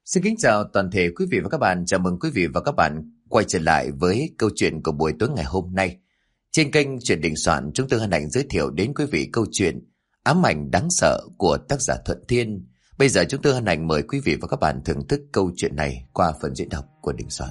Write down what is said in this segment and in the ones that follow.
Xin kính chào toàn thể quý vị và các bạn. Chào mừng quý vị và các bạn quay trở lại với câu chuyện của buổi tối ngày hôm nay. Trên kênh Chuyện Đình Soạn, chúng tôi hân hạnh giới thiệu đến quý vị câu chuyện Ám ảnh đáng sợ của tác giả Thuận Thiên. Bây giờ chúng tôi hân hạnh mời quý vị và các bạn thưởng thức câu chuyện này qua phần diễn đọc của Đình Soạn.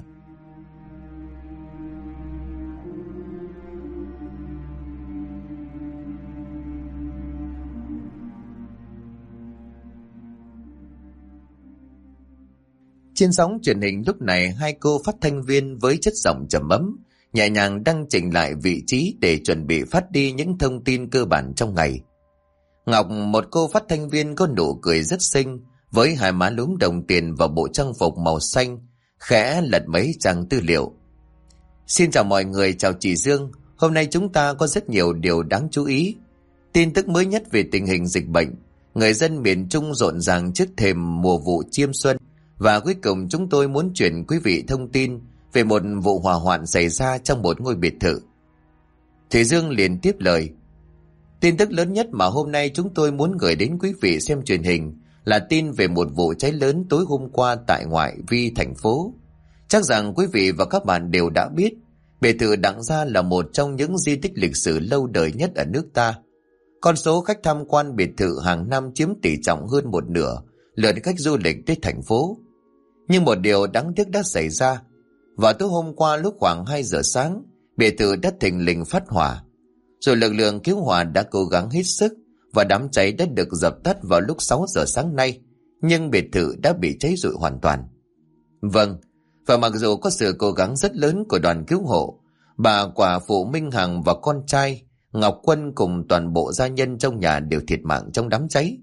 Trên sóng truyền hình lúc này, hai cô phát thanh viên với chất giọng trầm ấm, nhẹ nhàng đăng chỉnh lại vị trí để chuẩn bị phát đi những thông tin cơ bản trong ngày. Ngọc, một cô phát thanh viên có nụ cười rất xinh, với hai má lúm đồng tiền và bộ trang phục màu xanh, khẽ lật mấy trang tư liệu. Xin chào mọi người, chào chị Dương. Hôm nay chúng ta có rất nhiều điều đáng chú ý. Tin tức mới nhất về tình hình dịch bệnh, người dân miền Trung rộn ràng trước thềm mùa vụ chiêm xuân. Và cuối cùng chúng tôi muốn chuyển quý vị thông tin về một vụ hỏa hoạn xảy ra trong một ngôi biệt thự. Thủy Dương liền tiếp lời. Tin tức lớn nhất mà hôm nay chúng tôi muốn gửi đến quý vị xem truyền hình là tin về một vụ cháy lớn tối hôm qua tại ngoại vi thành phố. Chắc rằng quý vị và các bạn đều đã biết, biệt thự Đặng Gia là một trong những di tích lịch sử lâu đời nhất ở nước ta. Con số khách tham quan biệt thự hàng năm chiếm tỷ trọng hơn một nửa lượt khách du lịch tới thành phố. Nhưng một điều đáng tiếc đã xảy ra. Vào tối hôm qua lúc khoảng 2 giờ sáng, biệt thự đã thình lình phát hỏa. Rồi lực lượng cứu hỏa đã cố gắng hết sức và đám cháy đã được dập tắt vào lúc 6 giờ sáng nay. Nhưng biệt thự đã bị cháy rụi hoàn toàn. Vâng, và mặc dù có sự cố gắng rất lớn của đoàn cứu hộ, bà quả phụ Minh Hằng và con trai Ngọc Quân cùng toàn bộ gia nhân trong nhà đều thiệt mạng trong đám cháy.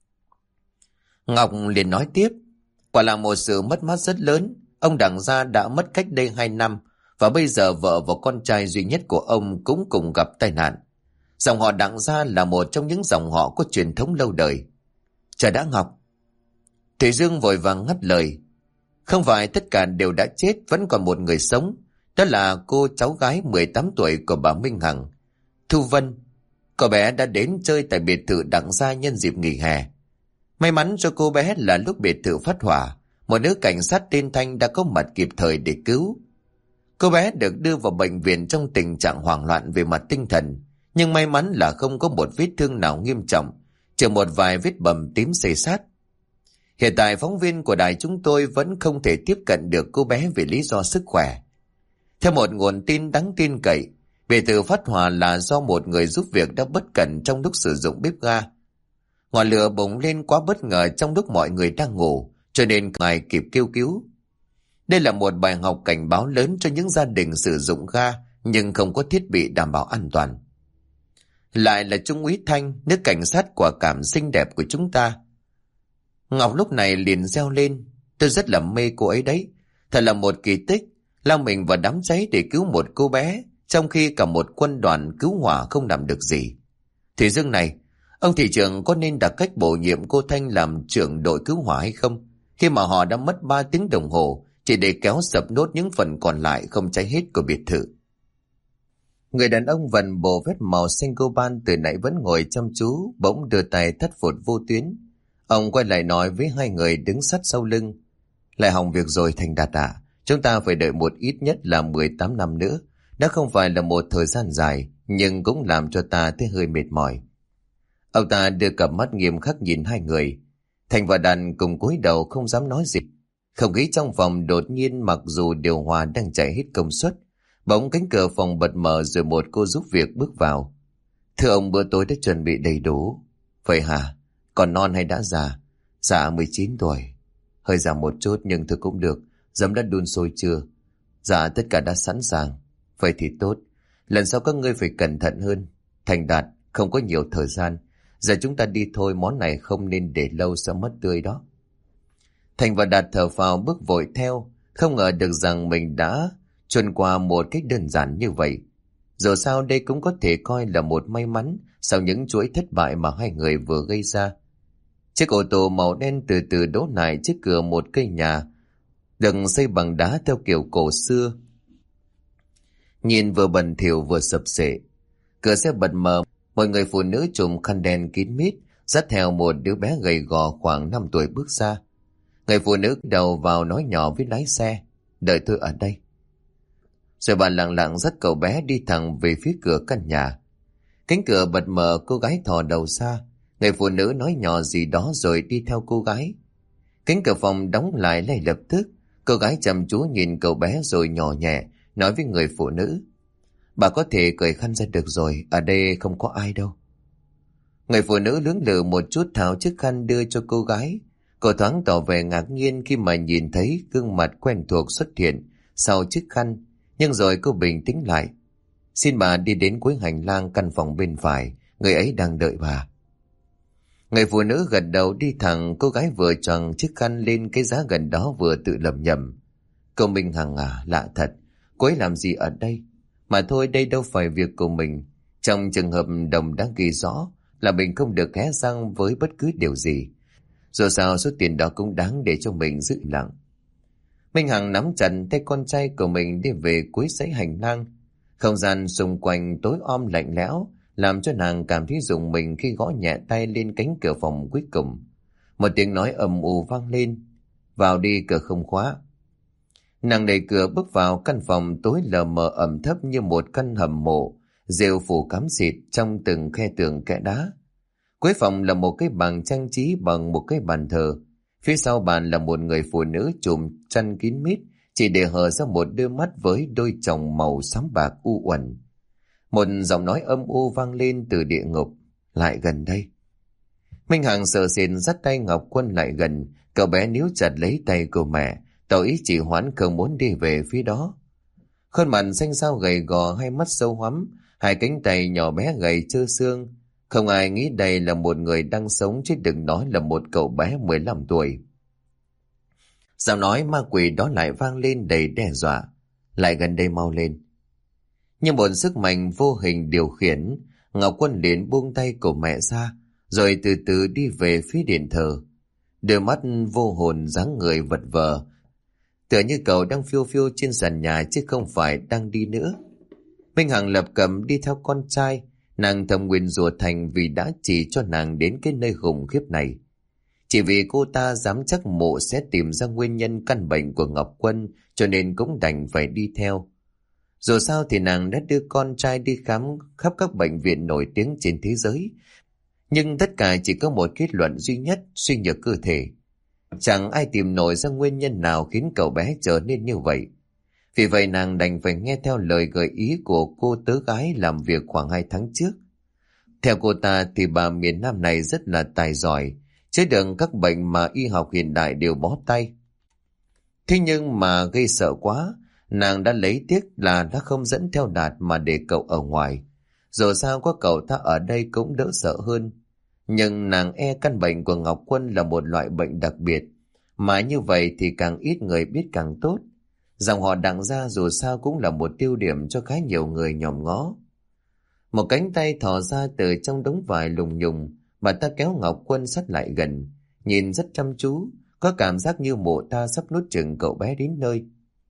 Ngọc liền nói tiếp. Quả là một sự mất mát rất lớn. Ông Đặng Gia đã mất cách đây 2 năm, và bây giờ vợ và con trai duy nhất của ông cũng cùng gặp tai nạn. Dòng họ Đặng Gia là một trong những dòng họ có truyền thống lâu đời. Chờ đã Ngọc. Thủy Dương vội vàng ngắt lời. Không phải tất cả đều đã chết, vẫn còn một người sống. Đó là cô cháu gái 18 tuổi của bà Minh Hằng, Thu Vân. Cô bé đã đến chơi tại biệt thự Đặng Gia nhân dịp nghỉ hè. May mắn cho cô bé là lúc biệt thự phát hỏa, một nữ cảnh sát tên Thanh đã có mặt kịp thời để cứu. Cô bé được đưa vào bệnh viện trong tình trạng hoảng loạn về mặt tinh thần, nhưng may mắn là không có một vết thương nào nghiêm trọng, chỉ một vài vết bầm tím xây sát. Hiện tại phóng viên của đài chúng tôi vẫn không thể tiếp cận được cô bé vì lý do sức khỏe. Theo một nguồn tin đáng tin cậy, biệt thự phát hỏa là do một người giúp việc đã bất cẩn trong lúc sử dụng bếp ga. Ngọn lửa bùng lên quá bất ngờ trong lúc mọi người đang ngủ, cho nên không ai kịp kêu cứu. Đây là một bài học cảnh báo lớn cho những gia đình sử dụng ga nhưng không có thiết bị đảm bảo an toàn. Lại là Trung úy Thanh, nữ cảnh sát quả cảm xinh đẹp của chúng ta. Ngọc lúc này liền reo lên. Tôi rất là mê cô ấy đấy. Thật là một kỳ tích, lao mình vào đám cháy để cứu một cô bé, trong khi cả một quân đoàn cứu hỏa không làm được gì. Thủy Dương này, ông thị trưởng có nên đặt cách bổ nhiệm cô Thanh làm trưởng đội cứu hỏa hay không? Khi mà họ đã mất 3 tiếng đồng hồ chỉ để kéo sập nốt những phần còn lại không cháy hết của biệt thự. Người đàn ông vần bộ vest màu xanh coban từ nãy vẫn ngồi chăm chú, bỗng đưa tay thắt phụt vô tuyến. Ông quay lại nói với hai người đứng sát sau lưng. Lại hỏng việc rồi Thành Đạt ạ. Chúng ta phải đợi một ít nhất là 18 năm nữa. Đã không phải là một thời gian dài, nhưng cũng làm cho ta thấy hơi mệt mỏi. Ông ta đưa cặp mắt nghiêm khắc nhìn hai người. Thành và Đàn cùng cúi đầu không dám nói gì. Không khí trong phòng đột nhiên, mặc dù điều hòa đang chạy hết công suất, bỗng cánh cửa phòng bật mở rồi một cô giúp việc bước vào. Thưa ông, bữa tối đã chuẩn bị đầy đủ. Vậy hả? Còn non hay đã già? Dạ 19 tuổi. Hơi già một chút nhưng thôi cũng được. Giấm đã đun sôi chưa? Dạ tất cả đã sẵn sàng. Vậy thì tốt. Lần sau các ngươi phải cẩn thận hơn. Thành Đạt, không có nhiều thời gian. Giờ chúng ta đi thôi, món này không nên để lâu sẽ mất tươi đó. Thành và Đạt thở phào bước vội theo, không ngờ được rằng mình đã chuồn qua một cách đơn giản như vậy. Dù sao đây cũng có thể coi là một may mắn sau những chuỗi thất bại mà hai người vừa gây ra. Chiếc ô tô màu đen từ từ đỗ lại trước cửa một cây nhà được xây bằng đá theo kiểu cổ xưa. Nhìn vừa bẩn thỉu vừa sập xệ. Cửa xe bật mở, một người phụ nữ trùm khăn đen kín mít dắt theo một đứa bé gầy gò khoảng 5 tuổi bước ra. Người phụ nữ đầu vào nói nhỏ với lái xe, đợi tôi ở đây. Rồi bà lặng lặng dắt cậu bé đi thẳng về phía cửa căn nhà. Cánh cửa bật mở, cô gái thò đầu ra. Người phụ nữ nói nhỏ gì đó rồi đi theo cô gái. Cánh cửa phòng đóng lại ngay lập tức. Cô gái chăm chú nhìn cậu bé rồi nhỏ nhẹ nói với người phụ nữ, bà có thể cởi khăn ra được rồi, ở đây không có ai đâu. Người phụ nữ lưỡng lự một chút tháo chiếc khăn đưa cho cô gái. Cô thoáng tỏ vẻ ngạc nhiên khi mà nhìn thấy gương mặt quen thuộc xuất hiện sau chiếc khăn, nhưng rồi cô bình tĩnh lại. Xin bà đi đến cuối hành lang căn phòng bên phải, người ấy đang đợi bà. Người phụ nữ gật đầu đi thẳng. Cô gái vừa choàng chiếc khăn lên cái giá gần đó vừa tự lẩm nhẩm, cậu Minh Hằng à, lạ thật, cô ấy làm gì ở đây? Mà thôi, đây đâu phải việc của mình. Trong trường hợp đồng đã ghi rõ là mình không được hé răng với bất cứ điều gì. Dù sao số tiền đó cũng đáng để cho mình giữ lặng. Minh Hằng nắm chặt tay con trai của mình đi về cuối dãy hành lang. Không gian xung quanh tối om lạnh lẽo, làm cho nàng cảm thấy rùng mình khi gõ nhẹ tay lên cánh cửa phòng cuối cùng. Một tiếng nói ầm ù vang lên, vào đi, cửa không khóa. Nàng đẩy cửa bước vào căn phòng tối lờ mờ ẩm thấp như một căn hầm mộ, rêu phủ cắm xịt trong từng khe tường kẽ đá. Cuối phòng là một cái bàn trang trí bằng một cái bàn thờ. Phía sau bàn là một người phụ nữ trùm chăn kín mít, chỉ để hở ra một đôi mắt với đôi tròng màu xám bạc u uẩn. Một giọng nói âm u vang lên từ địa ngục, lại gần đây. Minh Hằng sợ sệt dắt tay Ngọc Quân lại gần. Cậu bé níu chặt lấy tay của mẹ, tỏ ý chỉ hoãn không muốn đi về phía đó. Khuôn mặt xanh xao gầy gò, hai mắt sâu hoắm, hai cánh tay nhỏ bé gầy trơ xương. Không ai nghĩ đây là một người đang sống, chứ đừng nói là một cậu bé 15 tuổi. Giọng nói ma quỷ đó lại vang lên đầy đe dọa, lại gần đây, mau lên. Nhưng một sức mạnh vô hình điều khiển, Ngọc Quân liền buông tay của mẹ ra, rồi từ từ đi về phía điện thờ. Đôi mắt vô hồn, dáng người vật vờ, tựa như cậu đang phiêu phiêu trên sàn nhà chứ không phải đang đi nữa. Minh Hằng lập cập đi theo con trai. Nàng thầm nguyền rủa Thành vì đã chỉ cho nàng đến cái nơi khủng khiếp này. Chỉ vì cô ta dám chắc mộ sẽ tìm ra nguyên nhân căn bệnh của Ngọc Quân, cho nên cũng đành phải đi theo. Dù sao thì nàng đã đưa con trai đi khám khắp các bệnh viện nổi tiếng trên thế giới. Nhưng tất cả chỉ có một kết luận duy nhất, suy nhược cơ thể. Chẳng ai tìm nổi ra nguyên nhân nào khiến cậu bé trở nên như vậy. Vì vậy nàng đành phải nghe theo lời gợi ý của cô tớ gái làm việc khoảng 2 tháng trước. Theo cô ta thì bà miền Nam này rất là tài giỏi, chữa đựng các bệnh mà y học hiện đại đều bó tay. Thế nhưng mà gây sợ quá, nàng đã lấy tiếc là đã không dẫn theo Đạt mà để cậu ở ngoài. Dù sao có cậu ta ở đây cũng đỡ sợ hơn. Nhưng nàng e căn bệnh của Ngọc Quân là một loại bệnh đặc biệt, mà như vậy thì càng ít người biết càng tốt. Dòng họ Đặng gia dù sao cũng là một tiêu điểm cho khá nhiều người nhòm ngó. Một cánh tay thò ra từ trong đống vải lùng nhùng, bà ta kéo Ngọc Quân sát lại gần, nhìn rất chăm chú, có cảm giác như mụ ta sắp nuốt chửng cậu bé đến nơi.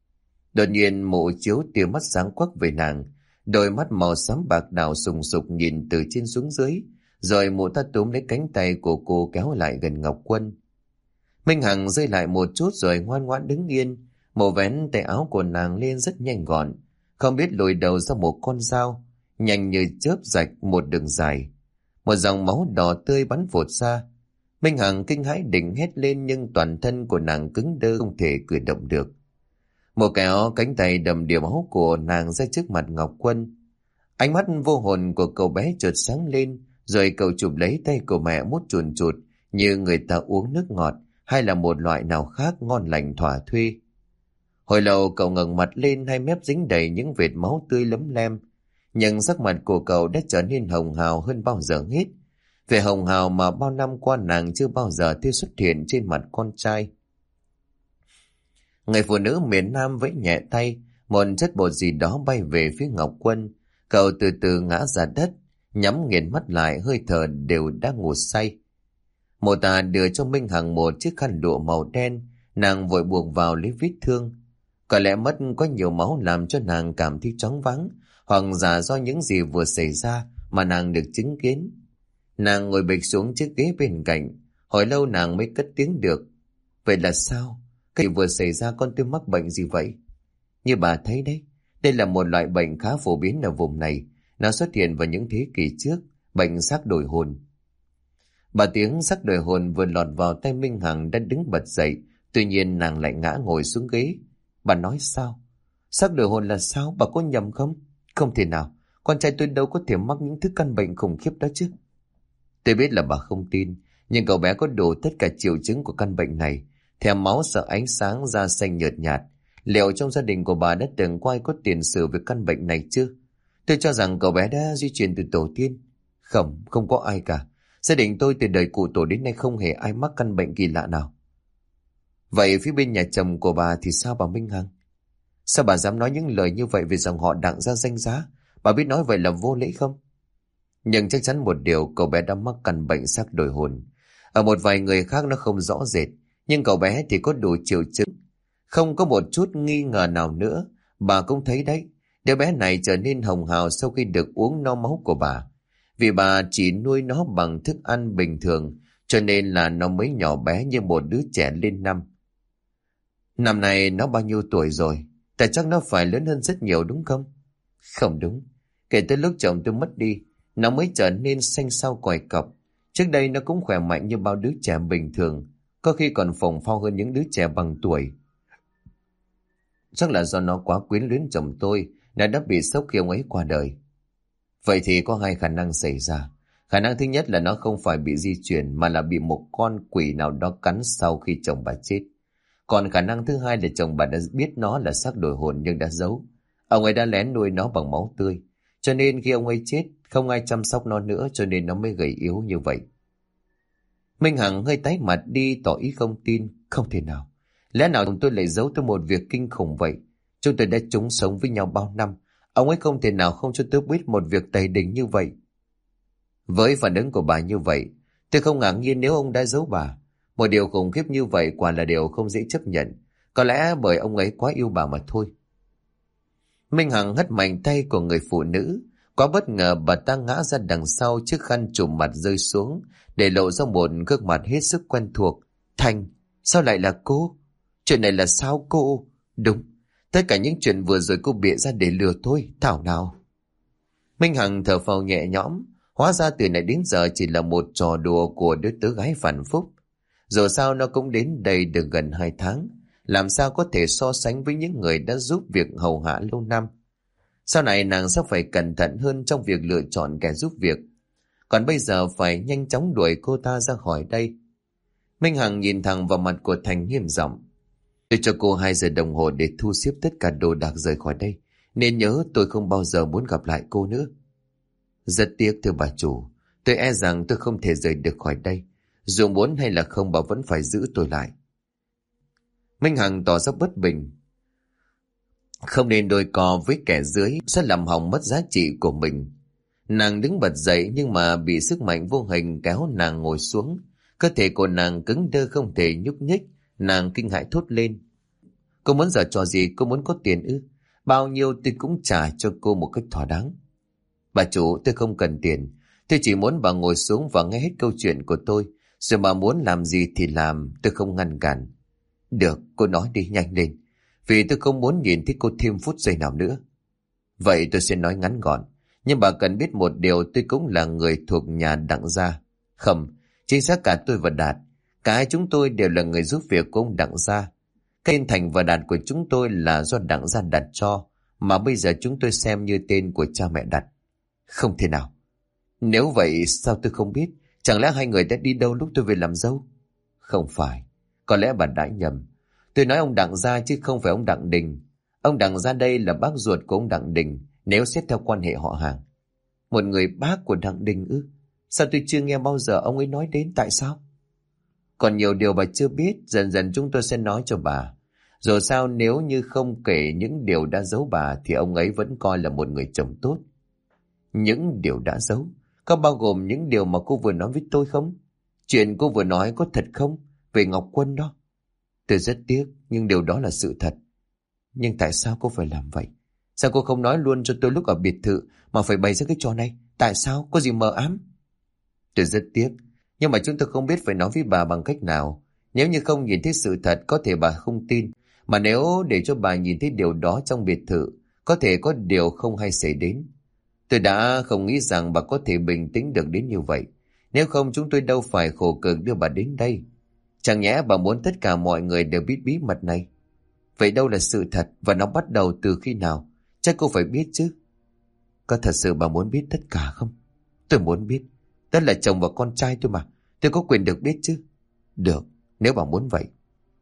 Đột nhiên mụ chiếu tia mắt sáng quắc về nàng, đôi mắt màu xám bạc đảo sùng sục nhìn từ trên xuống dưới, rồi mụ ta túm lấy cánh tay của cô kéo lại gần Ngọc Quân. Minh Hằng rơi lại một chút rồi ngoan ngoãn đứng yên. Mụ vén tay áo của nàng lên rất nhanh gọn, không biết lùi đầu ra một con dao, nhanh như chớp rạch một đường dài. Một dòng máu đỏ tươi bắn phụt ra. Minh Hằng kinh hãi định hét lên, nhưng toàn thân của nàng cứng đơ không thể cử động được. Một kéo cánh tay đầm đìa máu của nàng ra trước mặt Ngọc Quân. Ánh mắt vô hồn của cậu bé chợt sáng lên, rồi cậu chụp lấy tay của mẹ mút chùn chụt như người ta uống nước ngọt hay là một loại nào khác ngon lành thỏa thuê. Hồi lâu cậu ngẩng mặt lên, hai mép dính đầy những vệt máu tươi lấm lem, nhưng sắc mặt của cậu đã trở nên hồng hào hơn bao giờ hết. Vẻ hồng hào mà bao năm qua nàng chưa bao giờ thấy xuất hiện trên mặt con trai. Người phụ nữ miền Nam vẫy nhẹ tay, một chất bột gì đó bay về phía Ngọc Quân. Cậu từ từ ngã ra đất, nhắm nghiền mắt lại, hơi thở đều đã ngủ say. Mụ ta đưa cho Minh Hằng một chiếc khăn lụa màu đen, nàng vội buộc vào lấy vết thương. Có lẽ mất có nhiều máu làm cho nàng cảm thấy choáng váng, hoặc giả do những gì vừa xảy ra mà nàng được chứng kiến. Nàng ngồi bệt xuống chiếc ghế bên cạnh, hồi lâu nàng mới cất tiếng được. Vậy là sao? Cái gì vừa xảy ra, con tôi mắc bệnh gì vậy? Như bà thấy đấy, đây là một loại bệnh khá phổ biến ở vùng này. Nó xuất hiện vào những thế kỷ trước, bệnh xác đổi hồn. Bà tiếng xác đổi hồn vừa lọt vào tay Minh Hằng đã đứng bật dậy, tuy nhiên nàng lại ngã ngồi xuống ghế. Bà nói sao? Xác đổi hồn là sao? Bà có nhầm không? Không thể nào, con trai tôi đâu có thể mắc những thứ căn bệnh khủng khiếp đó chứ. Tôi biết là bà không tin, nhưng cậu bé có đủ tất cả triệu chứng của căn bệnh này. Thèm máu, sợ ánh sáng, da xanh nhợt nhạt. Liệu trong gia đình của bà đã từng có ai có tiền sử về căn bệnh này chưa? Tôi cho rằng cậu bé đã di truyền từ tổ tiên. Không, không có ai cả. Gia đình tôi từ đời cụ tổ đến nay không hề ai mắc căn bệnh kỳ lạ nào. Vậy phía bên nhà chồng của bà thì sao bà Minh Hằng? Sao bà dám nói những lời như vậy về dòng họ Đặng gia danh giá? Bà biết nói vậy là vô lễ không? Nhưng chắc chắn một điều, cậu bé đã mắc căn bệnh xác đổi hồn. Ở một vài người khác nó không rõ rệt, nhưng cậu bé thì có đủ triệu chứng. Không có một chút nghi ngờ nào nữa. Bà cũng thấy đấy, đứa bé này trở nên hồng hào sau khi được uống no máu của bà. Vì bà chỉ nuôi nó bằng thức ăn bình thường, cho nên là nó mới nhỏ bé như một đứa trẻ lên năm. Năm nay nó bao nhiêu tuổi rồi? Tại chắc nó phải lớn hơn rất nhiều đúng không? Không đúng. Kể từ lúc chồng tôi mất đi, nó mới trở nên xanh xao còi cọc. Trước đây nó cũng khỏe mạnh như bao đứa trẻ bình thường, có khi còn phồng phao hơn những đứa trẻ bằng tuổi. Chắc là do nó quá quyến luyến chồng tôi, nên đã bị sốc khi ông ấy qua đời. Vậy thì có hai khả năng xảy ra. Khả năng thứ nhất là nó không phải bị di truyền, mà là bị một con quỷ nào đó cắn sau khi chồng bà chết. Còn khả năng thứ hai là chồng bà đã biết nó là xác đổi hồn nhưng đã giấu. Ông ấy đã lén nuôi nó bằng máu tươi, cho nên khi ông ấy chết, không ai chăm sóc nó nữa, cho nên nó mới gầy yếu như vậy. Minh Hằng hơi tái mặt đi, tỏ ý không tin. Không thể nào. Lẽ nào chúng tôi lại giấu tôi một việc kinh khủng vậy? Chúng tôi đã chung sống với nhau bao năm. Ông ấy không thể nào không cho tôi biết một việc tày đình như vậy. Với phản ứng của bà như vậy, tôi không ngạc nhiên nếu ông đã giấu bà. Một điều khủng khiếp như vậy quả là điều không dễ chấp nhận. Có lẽ bởi ông ấy quá yêu bà mà thôi. Minh Hằng hất mạnh tay của người phụ nữ. Quá bất ngờ bà ta ngã ra đằng sau, chiếc khăn trùm mặt rơi xuống, để lộ ra một gương mặt hết sức quen thuộc. Thành, sao lại là cô? Chuyện này là sao cô? Đúng, tất cả những chuyện vừa rồi cô bịa ra để lừa tôi, thảo nào. Minh Hằng thở phào nhẹ nhõm. Hóa ra từ này đến giờ chỉ là một trò đùa của đứa tớ gái phản phúc. Dù sao nó cũng đến đây được gần 2 tháng. Làm sao có thể so sánh với những người đã giúp việc hầu hạ lâu năm. Sau này nàng sẽ phải cẩn thận hơn trong việc lựa chọn kẻ giúp việc. Còn bây giờ phải nhanh chóng đuổi cô ta ra khỏi đây. Minh Hằng nhìn thẳng vào mặt của Thành nghiêm giọng. Tôi cho cô 2 giờ đồng hồ để thu xếp tất cả đồ đạc rời khỏi đây. Nên nhớ tôi không bao giờ muốn gặp lại cô nữa. Rất tiếc thưa bà chủ. Tôi e rằng tôi không thể rời được khỏi đây. Dù muốn hay là không, bà vẫn phải giữ tôi lại. Minh Hằng tỏ ra bất bình. Không nên đôi co với kẻ dưới, sẽ làm hỏng mất giá trị của mình. Nàng đứng bật dậy nhưng mà bị sức mạnh vô hình kéo nàng ngồi xuống. Cơ thể của nàng cứng đơ không thể nhúc nhích. Nàng kinh hãi thốt lên. Cô muốn giở trò gì? Cô muốn có tiền ư? Bao nhiêu tôi cũng trả cho cô một cách thỏa đáng. Bà chủ, tôi không cần tiền. Tôi chỉ muốn bà ngồi xuống và nghe hết câu chuyện của tôi. Rồi bà muốn làm gì thì làm, tôi không ngăn cản. Được, cô nói đi nhanh lên. Vì tôi không muốn nhìn thấy cô thêm phút giây nào nữa. Vậy tôi sẽ nói ngắn gọn. Nhưng bà cần biết một điều, tôi cũng là người thuộc nhà Đặng gia. Không, chính xác cả tôi và Đạt. Cả hai chúng tôi đều là người giúp việc của ông Đặng gia. Cái tên Thành và Đạt của chúng tôi là do Đặng gia đặt cho, mà bây giờ chúng tôi xem như tên của cha mẹ đặt. Không thể nào. Nếu vậy sao tôi không biết? Chẳng lẽ hai người đã đi đâu lúc tôi về làm dâu? Không phải. Có lẽ bà đã nhầm. Tôi nói ông Đặng gia chứ không phải ông Đặng Đình. Ông Đặng gia đây là bác ruột của ông Đặng Đình, nếu xét theo quan hệ họ hàng. Một người bác của Đặng Đình ư? Sao tôi chưa nghe bao giờ ông ấy nói đến, tại sao? Còn nhiều điều bà chưa biết, dần dần chúng tôi sẽ nói cho bà. Dù sao nếu như không kể những điều đã giấu bà thì ông ấy vẫn coi là một người chồng tốt. Những điều đã giấu có bao gồm những điều mà cô vừa nói với tôi không? Chuyện cô vừa nói có thật không? Về Ngọc Quân đó. Tôi rất tiếc, nhưng điều đó là sự thật. Nhưng tại sao cô phải làm vậy? Sao cô không nói luôn cho tôi lúc ở biệt thự mà phải bày ra cái trò này? Tại sao? Có gì mờ ám? Tôi rất tiếc, nhưng mà chúng tôi không biết phải nói với bà bằng cách nào. Nếu như không nhìn thấy sự thật có thể bà không tin. Mà nếu để cho bà nhìn thấy điều đó trong biệt thự, có thể có điều không hay xảy đến. Tôi đã không nghĩ rằng bà có thể bình tĩnh được đến như vậy. Nếu không chúng tôi đâu phải khổ cực đưa bà đến đây. Chẳng nhẽ bà muốn tất cả mọi người đều biết bí mật này? Vậy đâu là sự thật và nó bắt đầu từ khi nào? Chắc cô phải biết chứ. Có thật sự bà muốn biết tất cả không? Tôi muốn biết. Đó là chồng và con trai tôi mà. Tôi có quyền được biết chứ. Được, nếu bà muốn vậy.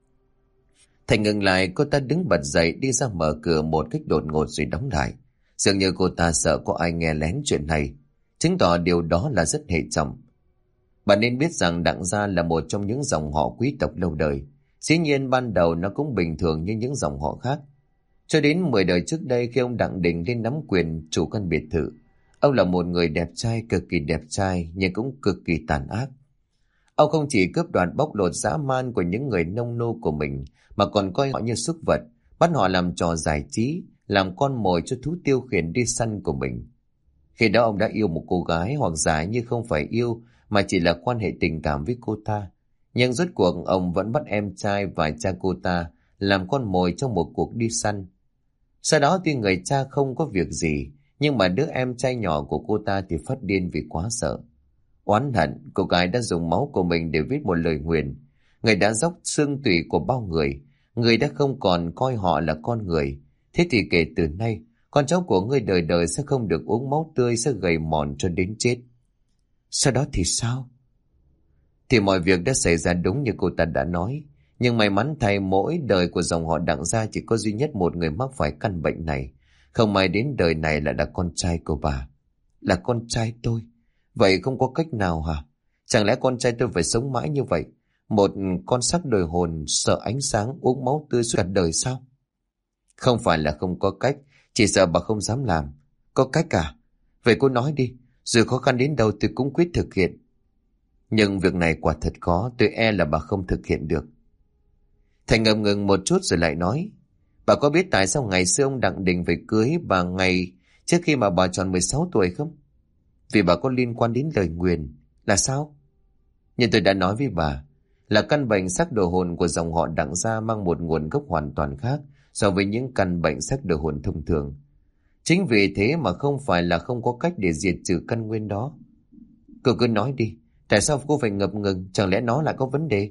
Thành ngừng lại, cô ta đứng bật dậy đi ra mở cửa một cách đột ngột rồi đóng lại. Dường như cô ta sợ có ai nghe lén chuyện này, chứng tỏ điều đó là rất hệ trọng. Bà nên biết rằng Đặng gia là một trong những dòng họ quý tộc lâu đời. Dĩ nhiên ban đầu nó cũng bình thường như những dòng họ khác. Cho đến 10 đời trước đây, khi ông Đặng Đình lên nắm quyền chủ căn biệt thự, ông là một người đẹp trai, cực kỳ đẹp trai, nhưng cũng cực kỳ tàn ác. Ông không chỉ cướp đoạt bóc lột dã man của những người nông nô của mình, mà còn coi họ như súc vật, bắt họ làm trò giải trí, làm con mồi cho thú tiêu khiển đi săn của mình. Khi đó ông đã yêu một cô gái, hoặc giả như không phải yêu mà chỉ là quan hệ tình cảm với cô ta. Nhưng rốt cuộc ông vẫn bắt em trai và cha cô ta làm con mồi trong một cuộc đi săn. Sau đó tuy người cha không có việc gì, nhưng mà đứa em trai nhỏ của cô ta thì phát điên vì quá sợ. Oán hận, cô gái đã dùng máu của mình để viết một lời nguyền. Người đã dốc xương tủy của bao người. Người đã không còn coi họ là con người. Thế thì kể từ nay, con cháu của ngươi đời đời sẽ không được uống máu tươi, sẽ gầy mòn cho đến chết. Sau đó thì sao? Thì mọi việc đã xảy ra đúng như cô ta đã nói. Nhưng may mắn thay, mỗi đời của dòng họ Đặng gia chỉ có duy nhất một người mắc phải căn bệnh này. Không may đến đời này lại là con trai của bà. Là con trai tôi. Vậy không có cách nào hả? Chẳng lẽ con trai tôi phải sống mãi như vậy? Một con sắc đời hồn sợ ánh sáng, uống máu tươi suốt cả đời sao? Không phải là không có cách, chỉ sợ bà không dám làm. Có cách à? Vậy cô nói đi, dù khó khăn đến đâu tôi cũng quyết thực hiện. Nhưng việc này quả thật khó, tôi e là bà không thực hiện được. Thành ngập ngừng một chút rồi lại nói, bà có biết tại sao ngày xưa ông Đặng Đình phải cưới bà ngày trước khi mà bà tròn 16 tuổi không? Vì bà có liên quan đến lời nguyền. Là sao? Như tôi đã nói với bà, là căn bệnh sắc đồ hồn của dòng họ Đặng gia mang một nguồn gốc hoàn toàn khác so với những căn bệnh sắc đồ hồn thông thường. Chính vì thế mà không phải là không có cách để diệt trừ căn nguyên đó. Cô cứ nói đi, tại sao cô phải ngập ngừng, chẳng lẽ nó lại có vấn đề?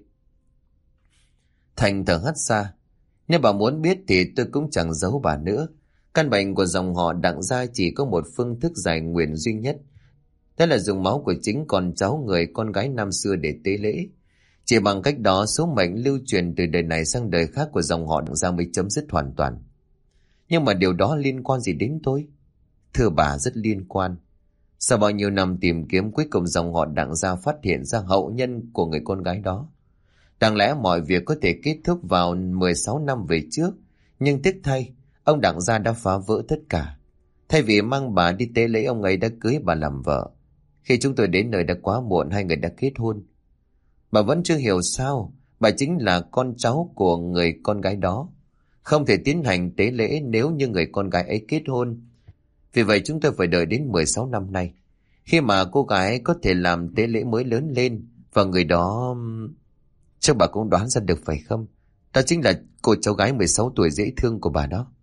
Thành thở hắt ra. Nếu bà muốn biết thì tôi cũng chẳng giấu bà nữa. Căn bệnh của dòng họ Đặng gia chỉ có một phương thức giải nguyền duy nhất. Đó là dùng máu của chính con cháu người con gái năm xưa để tế lễ. Chỉ bằng cách đó, số mệnh lưu truyền từ đời này sang đời khác của dòng họ Đặng gia mới chấm dứt hoàn toàn. Nhưng mà điều đó liên quan gì đến tôi? Thưa bà, rất liên quan. Sau bao nhiêu năm tìm kiếm, cuối cùng dòng họ Đặng gia phát hiện ra hậu nhân của người con gái đó. Đáng lẽ mọi việc có thể kết thúc vào 16 năm về trước, nhưng tiếc thay, ông Đặng gia đã phá vỡ tất cả. Thay vì mang bà đi tế lễ, ông ấy đã cưới bà làm vợ. Khi chúng tôi đến nơi đã quá muộn, hai người đã kết hôn. Bà vẫn chưa hiểu sao? Bà chính là con cháu của người con gái đó. Không thể tiến hành tế lễ nếu như người con gái ấy kết hôn. Vì vậy chúng tôi phải đợi đến 16 năm nay. Khi mà cô gái có thể làm tế lễ mới lớn lên, và người đó... Chắc bà cũng đoán ra được phải không? Đó chính là cô cháu gái 16 tuổi dễ thương của bà đó.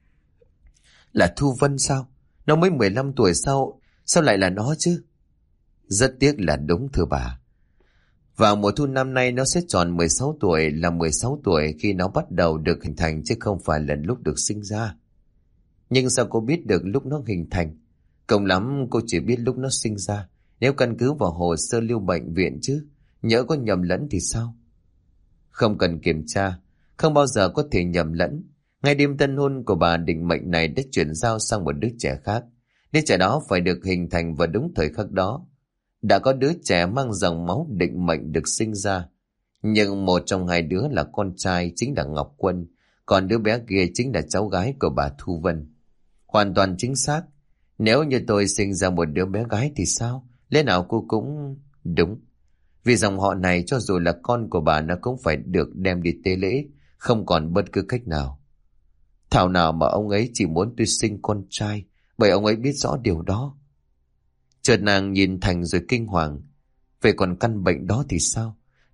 Là Thu Vân sao? Nó mới 15 tuổi sao lại là nó chứ? Rất tiếc là đúng thưa bà. Vào mùa thu năm nay nó sẽ tròn 16 tuổi, là 16 tuổi khi nó bắt đầu được hình thành chứ không phải là lúc được sinh ra. Nhưng sao cô biết được lúc nó hình thành? Cộng lắm cô chỉ biết lúc nó sinh ra. Nếu căn cứ vào hồ sơ lưu bệnh viện chứ, nhỡ có nhầm lẫn thì sao? Không cần kiểm tra, không bao giờ có thể nhầm lẫn. Ngay đêm tân hôn của bà, định mệnh này đã chuyển giao sang một đứa trẻ khác. Đứa trẻ đó phải được hình thành vào đúng thời khắc đó. Đã có đứa trẻ mang dòng máu định mệnh được sinh ra. Nhưng một trong hai đứa là con trai, chính là Ngọc Quân. Còn đứa bé kia chính là cháu gái của bà Thu Vân. Hoàn toàn chính xác. Nếu như tôi sinh ra một đứa bé gái thì sao? Lẽ nào cô cũng... Đúng. Vì dòng họ này cho dù là con của bà, nó cũng phải được đem đi tế lễ. Không còn bất cứ cách nào. Thảo nào mà ông ấy chỉ muốn tôi sinh con trai, bởi ông ấy biết rõ điều đó. Chợt nàng nhìn Thành rồi kinh hoàng. Vậy còn căn bệnh đó thì sao?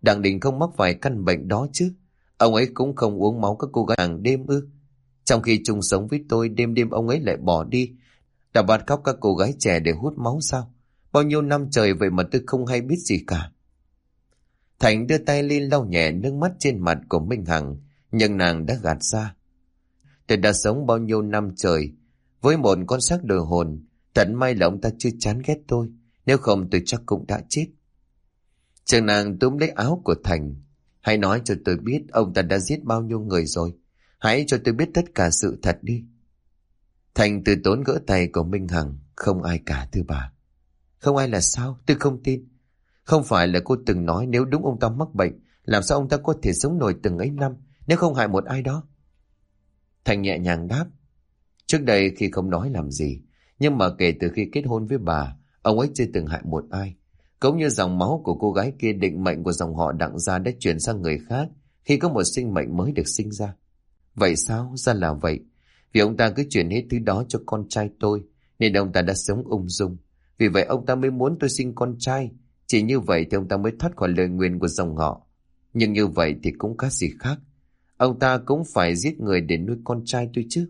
Đặng Đình không mắc phải căn bệnh đó chứ? Ông ấy cũng không uống máu các cô gái hàng đêm ư? Trong khi chung sống với tôi, đêm đêm ông ấy lại bỏ đi, đã bắt cóc các cô gái trẻ để hút máu sao? Bao nhiêu năm trời vậy mà tôi không hay biết gì cả. Thành đưa tay lên lau nhẹ nước mắt trên mặt của Minh Hằng, nhưng nàng đã gạt ra. Tôi đã sống bao nhiêu năm trời với một con xác đồ hồn. Tận may là ông ta chưa chán ghét tôi, nếu không tôi chắc cũng đã chết. Chàng nàng túm lấy áo của Thành. Hãy nói cho tôi biết ông ta đã giết bao nhiêu người rồi. Hãy cho tôi biết tất cả sự thật đi. Thành từ tốn gỡ tay của Minh Hằng. Không ai cả thưa bà. Không ai là sao? Tôi không tin. Không phải là cô từng nói nếu đúng ông ta mắc bệnh, làm sao ông ta có thể sống nổi từng ấy năm nếu không hại một ai đó? Thành nhẹ nhàng đáp. Trước đây khi không nói làm gì, nhưng mà kể từ khi kết hôn với bà, ông ấy chưa từng hại một ai. Cũng như dòng máu của cô gái kia, định mệnh của dòng họ Đặng gia đã chuyển sang người khác khi có một sinh mệnh mới được sinh ra. Vậy sao? Ra là vậy. Vì ông ta cứ chuyển hết thứ đó cho con trai tôi, nên ông ta đã sống ung dung. Vì vậy ông ta mới muốn tôi sinh con trai. Chỉ như vậy thì ông ta mới thoát khỏi lời nguyền của dòng họ. Nhưng như vậy thì cũng có gì khác. Ông ta cũng phải giết người để nuôi con trai tôi chứ.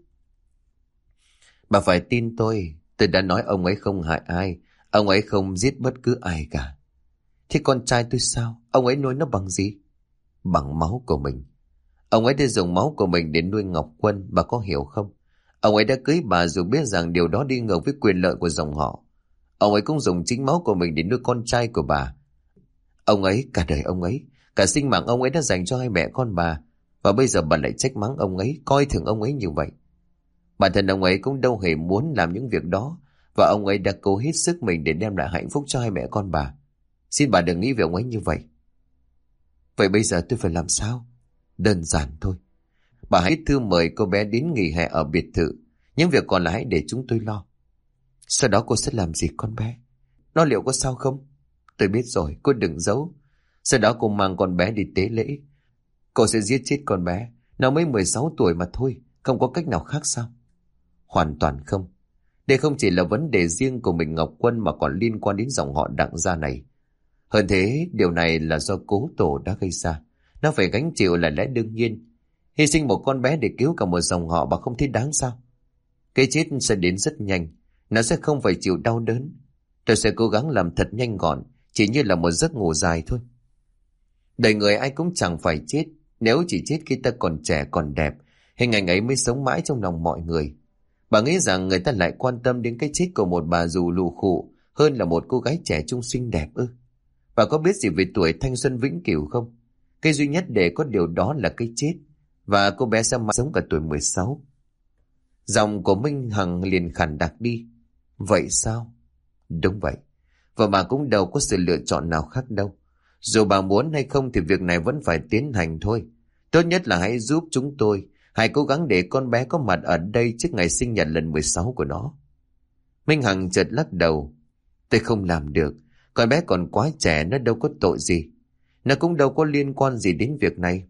Bà phải tin tôi đã nói ông ấy không hại ai. Ông ấy không giết bất cứ ai cả. Thế con trai tôi sao? Ông ấy nuôi nó bằng gì? Bằng máu của mình. Ông ấy đã dùng máu của mình để nuôi Ngọc Quân, bà có hiểu không? Ông ấy đã cưới bà dù biết rằng điều đó đi ngược với quyền lợi của dòng họ. Ông ấy cũng dùng chính máu của mình để nuôi con trai của bà. Ông ấy, cả đời ông ấy, cả sinh mạng ông ấy đã dành cho hai mẹ con bà. Và bây giờ bà lại trách mắng ông ấy, coi thường ông ấy như vậy. Bản thân ông ấy cũng đâu hề muốn làm những việc đó. Và ông ấy đã cố hết sức mình để đem lại hạnh phúc cho hai mẹ con bà. Xin bà đừng nghĩ về ông ấy như vậy. Vậy bây giờ tôi phải làm sao? Đơn giản thôi. Bà hãy thư mời cô bé đến nghỉ hè ở biệt thự. Những việc còn lại để chúng tôi lo. Sau đó cô sẽ làm gì con bé? Nó liệu có sao không? Tôi biết rồi, cô đừng giấu. Sau đó cô mang con bé đi tế lễ. Cô sẽ giết chết con bé. Nó mới 16 tuổi mà thôi. Không có cách nào khác sao? Hoàn toàn không. Đây không chỉ là vấn đề riêng của mình Ngọc Quân mà còn liên quan đến dòng họ Đặng gia này. Hơn thế, điều này là do cố tổ đã gây ra. Nó phải gánh chịu là lẽ đương nhiên. Hy sinh một con bé để cứu cả một dòng họ bà không thấy đáng sao? Cái chết sẽ đến rất nhanh. Nó sẽ không phải chịu đau đớn. Tôi sẽ cố gắng làm thật nhanh gọn, chỉ như là một giấc ngủ dài thôi. Đời người ai cũng chẳng phải chết. Nếu chỉ chết khi ta còn trẻ còn đẹp, hình ảnh ấy mới sống mãi trong lòng mọi người. Bà nghĩ rằng người ta lại quan tâm đến cái chết của một bà dù lù khụ hơn là một cô gái trẻ trung xinh đẹp ư? Bà có biết gì về tuổi thanh xuân vĩnh cửu không? Cái duy nhất để có điều đó là cái chết. Và cô bé sẽ mãi sống cả tuổi 16. Giọng của Minh Hằng liền khàn đặc đi. Vậy sao? Đúng vậy. Và bà cũng đâu có sự lựa chọn nào khác đâu. Dù bà muốn hay không thì việc này vẫn phải tiến hành thôi. Tốt nhất là hãy giúp chúng tôi. Hãy cố gắng để con bé có mặt ở đây trước ngày sinh nhật lần 16 của nó. Minh Hằng chợt lắc đầu. Tôi không làm được. Con bé còn quá trẻ, nó đâu có tội gì. Nó cũng đâu có liên quan gì đến việc này.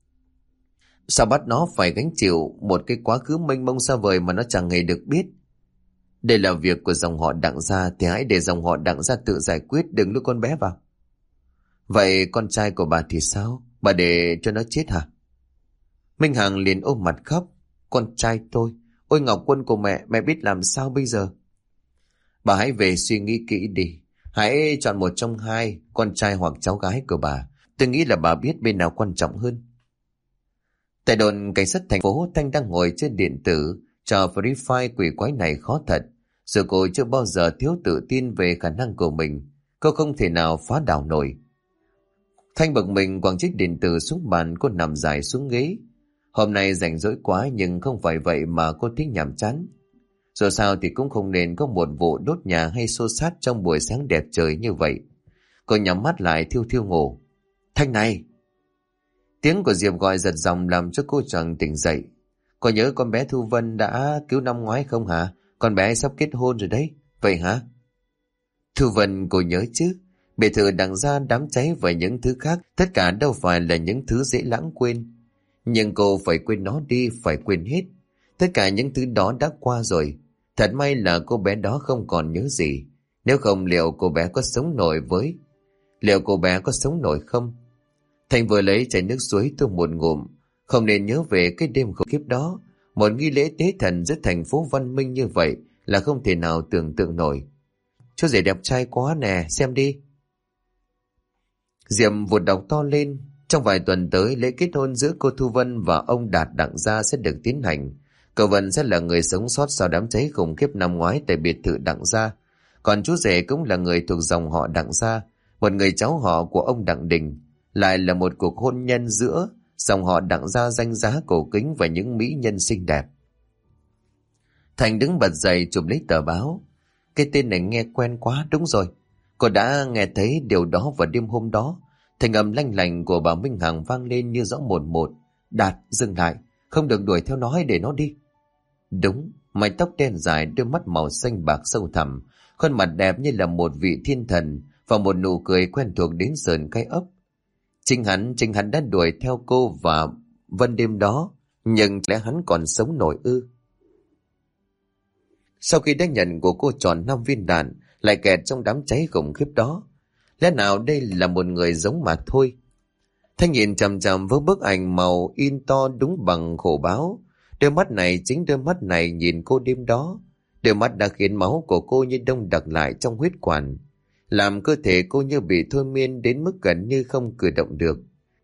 Sao bắt nó phải gánh chịu một cái quá khứ mênh mông xa vời mà nó chẳng hề được biết? Đây là việc của dòng họ Đặng gia thì hãy để dòng họ Đặng gia tự giải quyết, đừng lôi con bé vào. Vậy con trai của bà thì sao? Bà để cho nó chết hả? Minh Hằng liền ôm mặt khóc. Con trai tôi, ôi Ngọc Quân của mẹ biết làm sao bây giờ? Bà hãy về suy nghĩ kỹ đi. Hãy chọn một trong hai, con trai hoặc cháu gái của bà. Tôi nghĩ là bà biết bên nào quan trọng hơn. Tại đồn cảnh sát thành phố, Thanh đang ngồi trên điện tử trò Free Fire quỷ quái này khó thật. Rồi cô chưa bao giờ thiếu tự tin về khả năng của mình. Cô không thể nào phá đảo nổi. Thanh bực mình quẳng chiếc điện tử xuống bàn, cô nằm dài xuống ghế. Hôm nay rảnh rỗi quá, nhưng không phải vậy mà cô thích nhàm chán. Dù sao thì cũng không nên có một vụ đốt nhà hay xô xát trong buổi sáng đẹp trời như vậy. Cô nhắm mắt lại thiêu thiêu ngủ. Thanh này! Tiếng của Diệp gọi giật giọng làm cho cô choàng tỉnh dậy. Cô nhớ con bé Thu Vân đã cứu năm ngoái không hả? Con bé sắp kết hôn rồi đấy. Vậy hả? Thu Vân cô nhớ chứ. Biệt thự Đặng gia, đám cháy và những thứ khác, tất cả đâu phải là những thứ dễ lãng quên. Nhưng cô phải quên nó đi, phải quên hết. Tất cả những thứ đó đã qua rồi. Thật may là cô bé đó không còn nhớ gì. Nếu không liệu cô bé có sống nổi không? Thành vừa lấy chai nước suối tôi một ngụm. Không nên nhớ về cái đêm khủng khiếp đó. Một nghi lễ tế thần giữa thành phố văn minh như vậy là không thể nào tưởng tượng nổi. Chú rể đẹp trai quá nè, xem đi. Diệm vụt đọc to lên. Trong vài tuần tới, lễ kết hôn giữa cô Thu Vân và ông Đạt Đặng Gia sẽ được tiến hành. Cậu Vân sẽ là người sống sót sau đám cháy khủng khiếp năm ngoái tại biệt thự Đặng Gia. Còn chú rể cũng là người thuộc dòng họ Đặng Gia, một người cháu họ của ông Đặng Đình. Lại là một cuộc hôn nhân giữa dòng họ Đặng Gia danh giá cổ kính và những mỹ nhân xinh đẹp. Thành đứng bật dậy chụp lấy tờ báo. Cái tên này nghe quen quá, đúng rồi. Cô đã nghe thấy điều đó vào đêm hôm đó. Thanh âm lanh lành của bà Minh Hằng vang lên như rõ một một. Đạt, dừng lại, không được đuổi theo nó, để nó đi. Đúng, mái tóc đen dài, đôi mắt màu xanh bạc sâu thẳm, khuôn mặt đẹp như là một vị thiên thần và một nụ cười quen thuộc đến sờn gai ốc. Chính hắn đã đuổi theo cô và Vân đêm đó, nhưng lẽ hắn còn sống nổi ư? Sau khi đã nhận của cô tròn 5 viên đạn, lại kẹt trong đám cháy khủng khiếp đó, lẽ nào đây là một người giống mà thôi? Thanh nhìn chằm chằm với bức ảnh màu in to đúng bằng khổ báo. Đôi mắt này, chính đôi mắt này nhìn cô đêm đó. Đôi mắt đã khiến máu của cô như đông đặc lại trong huyết quản, làm cơ thể cô như bị thôi miên đến mức gần như không cử động được.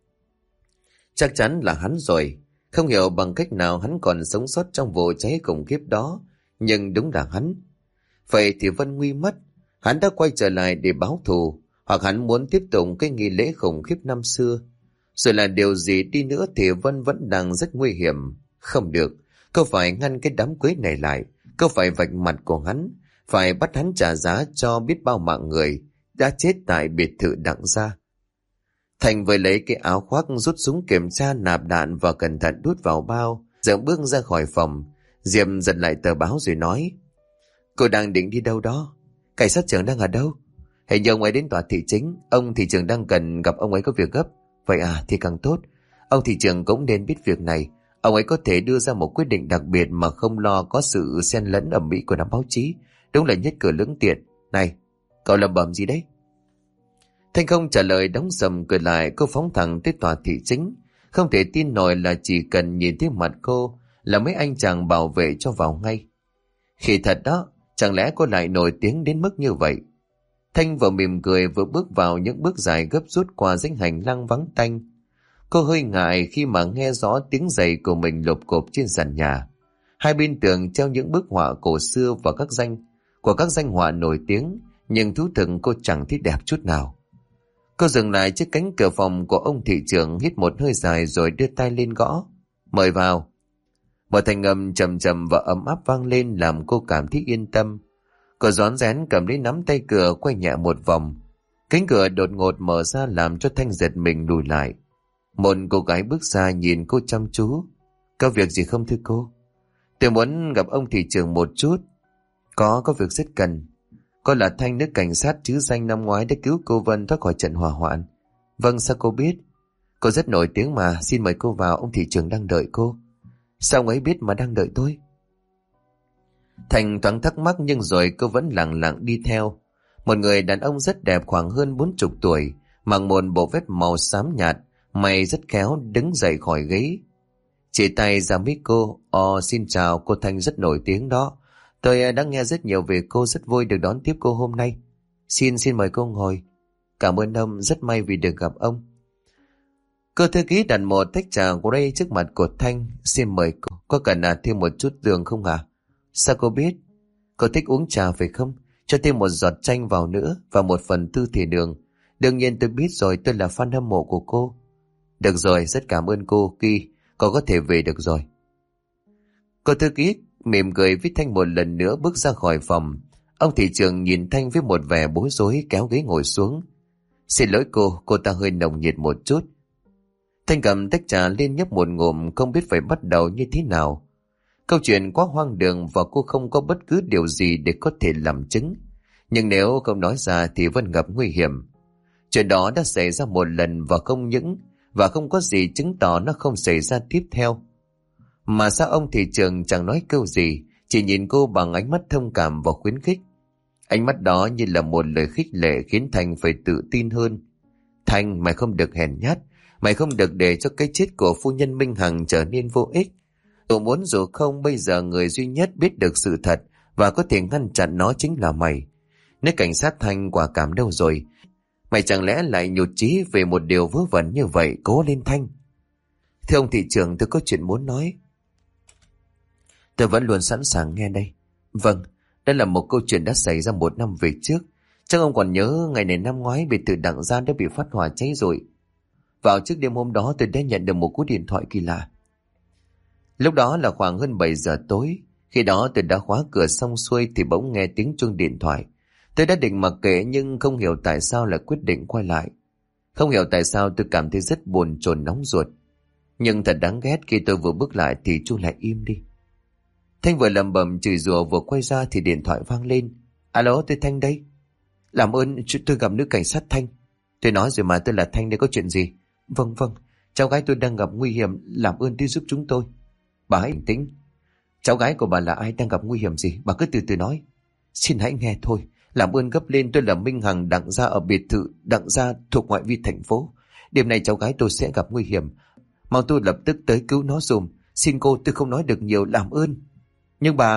Chắc chắn là hắn rồi. Không hiểu bằng cách nào hắn còn sống sót trong vụ cháy khủng khiếp đó, nhưng đúng là hắn. Vậy thì Vân nguy mất. Hắn đã quay trở lại để báo thù, hoặc hắn muốn tiếp tục cái nghi lễ khủng khiếp năm xưa. Rồi là điều gì đi nữa thì Vân vẫn đang rất nguy hiểm. Không được, cô phải ngăn cái đám cưới này lại. Cô phải vạch mặt của hắn, phải bắt hắn trả giá cho biết bao mạng người đã chết tại biệt thự Đặng Gia. Thành vừa lấy cái áo khoác, rút súng kiểm tra nạp đạn và cẩn thận đút vào bao, rồi bước ra khỏi phòng. Diệm giật lại tờ báo rồi nói: Cô đang định đi đâu đó? Cảnh sát trưởng đang ở đâu? Hình như ông ấy đến tòa thị chính. Ông thị trưởng đang cần gặp ông ấy có việc gấp. Vậy à, thì càng tốt. Ông thị trưởng cũng nên biết việc này. Ông ấy có thể đưa ra một quyết định đặc biệt mà không lo có sự xen lẫn ầm ĩ của đám báo chí. Đúng là nhất cử lưỡng tiện. Này, cậu lẩm bẩm gì đấy? Thanh không trả lời, đóng sầm cười lại. Cô phóng thẳng tới tòa thị chính. Không thể tin nổi là chỉ cần nhìn thấy mặt cô là mấy anh chàng bảo vệ cho vào ngay. Khi thật đó, chẳng lẽ cô lại nổi tiếng đến mức như vậy? Thanh vừa mỉm cười vừa bước vào những bước dài gấp rút qua dãy hành lang vắng tanh. Cô hơi ngại khi mà nghe rõ tiếng giày của mình lộp cộp trên sàn nhà. Hai bên tường treo những bức họa cổ xưa và các danh họa nổi tiếng, nhưng thú thực cô chẳng thấy đẹp chút nào. Cô dừng lại trước cánh cửa phòng của ông thị trưởng, hít một hơi dài rồi đưa tay lên gõ. Mời vào. Một thanh âm trầm trầm và ấm áp vang lên làm cô cảm thấy yên tâm. Cô rón rén cầm lấy nắm tay cửa, quay nhẹ một vòng. Cánh cửa đột ngột mở ra làm cho Thanh giật mình lùi lại. Một cô gái bước ra nhìn cô chăm chú. Có việc gì không thưa cô? Tôi muốn gặp ông thị trưởng một chút. Có việc rất cần. Cô là Thanh, nữ cảnh sát chứ danh năm ngoái đã cứu cô Vân thoát khỏi trận hỏa hoạn. Vâng, sao cô biết? Cô rất nổi tiếng mà, xin mời cô vào, ông thị trưởng đang đợi cô. Sao ông ấy biết mà đang đợi tôi? Thành thoáng thắc mắc nhưng rồi cô vẫn lặng lặng đi theo. Một người đàn ông rất đẹp khoảng hơn 40 tuổi, mặc một bộ vest màu xám nhạt, mày rất khéo đứng dậy khỏi ghế. Chỉ tay ra mic cô. Xin chào, cô Thanh rất nổi tiếng đó. Tôi đã nghe rất nhiều về cô, rất vui được đón tiếp cô hôm nay. Xin mời cô ngồi. Cảm ơn ông, rất may vì được gặp ông. Cô thư ký đặt một tách trà Grey trước mặt của Thanh. Xin mời cô, có cần thêm một chút đường không hả? Sao cô biết? Cô thích uống trà phải không? Cho thêm một giọt chanh vào nữa và 1/4 thìa đường. Đương nhiên tôi biết rồi, tôi là fan hâm mộ của cô. Được rồi, rất cảm ơn cô Kỳ. Cô có thể về được rồi. Cô thư ký mỉm cười với Thanh một lần nữa bước ra khỏi phòng. Ông thị trưởng nhìn Thanh với một vẻ bối rối kéo ghế ngồi xuống. Xin lỗi cô ta hơi nồng nhiệt một chút. Thanh cầm tách trà lên nhấp một ngụm, không biết phải bắt đầu như thế nào. Câu chuyện quá hoang đường và cô không có bất cứ điều gì để có thể làm chứng. Nhưng nếu không nói ra thì vẫn gặp nguy hiểm. Chuyện đó đã xảy ra một lần và không có gì chứng tỏ nó không xảy ra tiếp theo. Mà sao ông thị trưởng chẳng nói câu gì, chỉ nhìn cô bằng ánh mắt thông cảm và khuyến khích. Ánh mắt đó như là một lời khích lệ khiến Thanh phải tự tin hơn. Thanh, mày không được hèn nhát, Mày không được để cho cái chết của phu nhân Minh Hằng trở nên vô ích. Tôi muốn dù không, bây giờ người duy nhất biết được sự thật và có thể ngăn chặn nó chính là mày. Nếu cảnh sát Thanh quả cảm đâu rồi? Mày chẳng lẽ lại nhụt chí về một điều vớ vẩn như vậy? Cố lên Thanh. Thưa ông thị trưởng, tôi có chuyện muốn nói. Tôi vẫn luôn sẵn sàng nghe đây. Vâng, đây là một câu chuyện đã xảy ra 1 năm về trước. Chắc ông còn nhớ ngày này năm ngoái biệt thự Đặng Gia đã bị phát hỏa cháy rồi. Vào trước đêm hôm đó tôi đã nhận được một cú điện thoại kỳ lạ. Lúc đó là khoảng hơn 7 giờ tối. Khi đó tôi đã khóa cửa xong xuôi thì bỗng nghe tiếng chuông điện thoại. Tôi đã định mặc kệ nhưng không hiểu tại sao lại quyết định quay lại. Không hiểu tại sao tôi cảm thấy rất buồn chồn nóng ruột. Nhưng thật đáng ghét, khi tôi vừa bước lại thì chuông lại im đi. Thanh vừa lẩm bẩm chửi rủa vừa quay ra thì điện thoại vang lên. Alo, tôi Thanh đây. Làm ơn, tôi gặp nữ cảnh sát Thanh. Tôi nói rồi mà, tôi là Thanh đây, có chuyện gì? Vâng, cháu gái tôi đang gặp nguy hiểm, làm ơn đi giúp chúng tôi. Bà hãy bình tĩnh. Cháu gái của bà là ai, đang gặp nguy hiểm gì? Bà cứ từ từ nói. Xin hãy nghe thôi, làm ơn gấp lên, tôi là Minh Hằng Đặng Gia ở biệt thự Đặng Gia thuộc ngoại vi thành phố. Đêm nay cháu gái tôi sẽ gặp nguy hiểm. Mong tôi lập tức tới cứu nó dùm. Xin cô, tôi không nói được nhiều, làm ơn. Nhưng bà...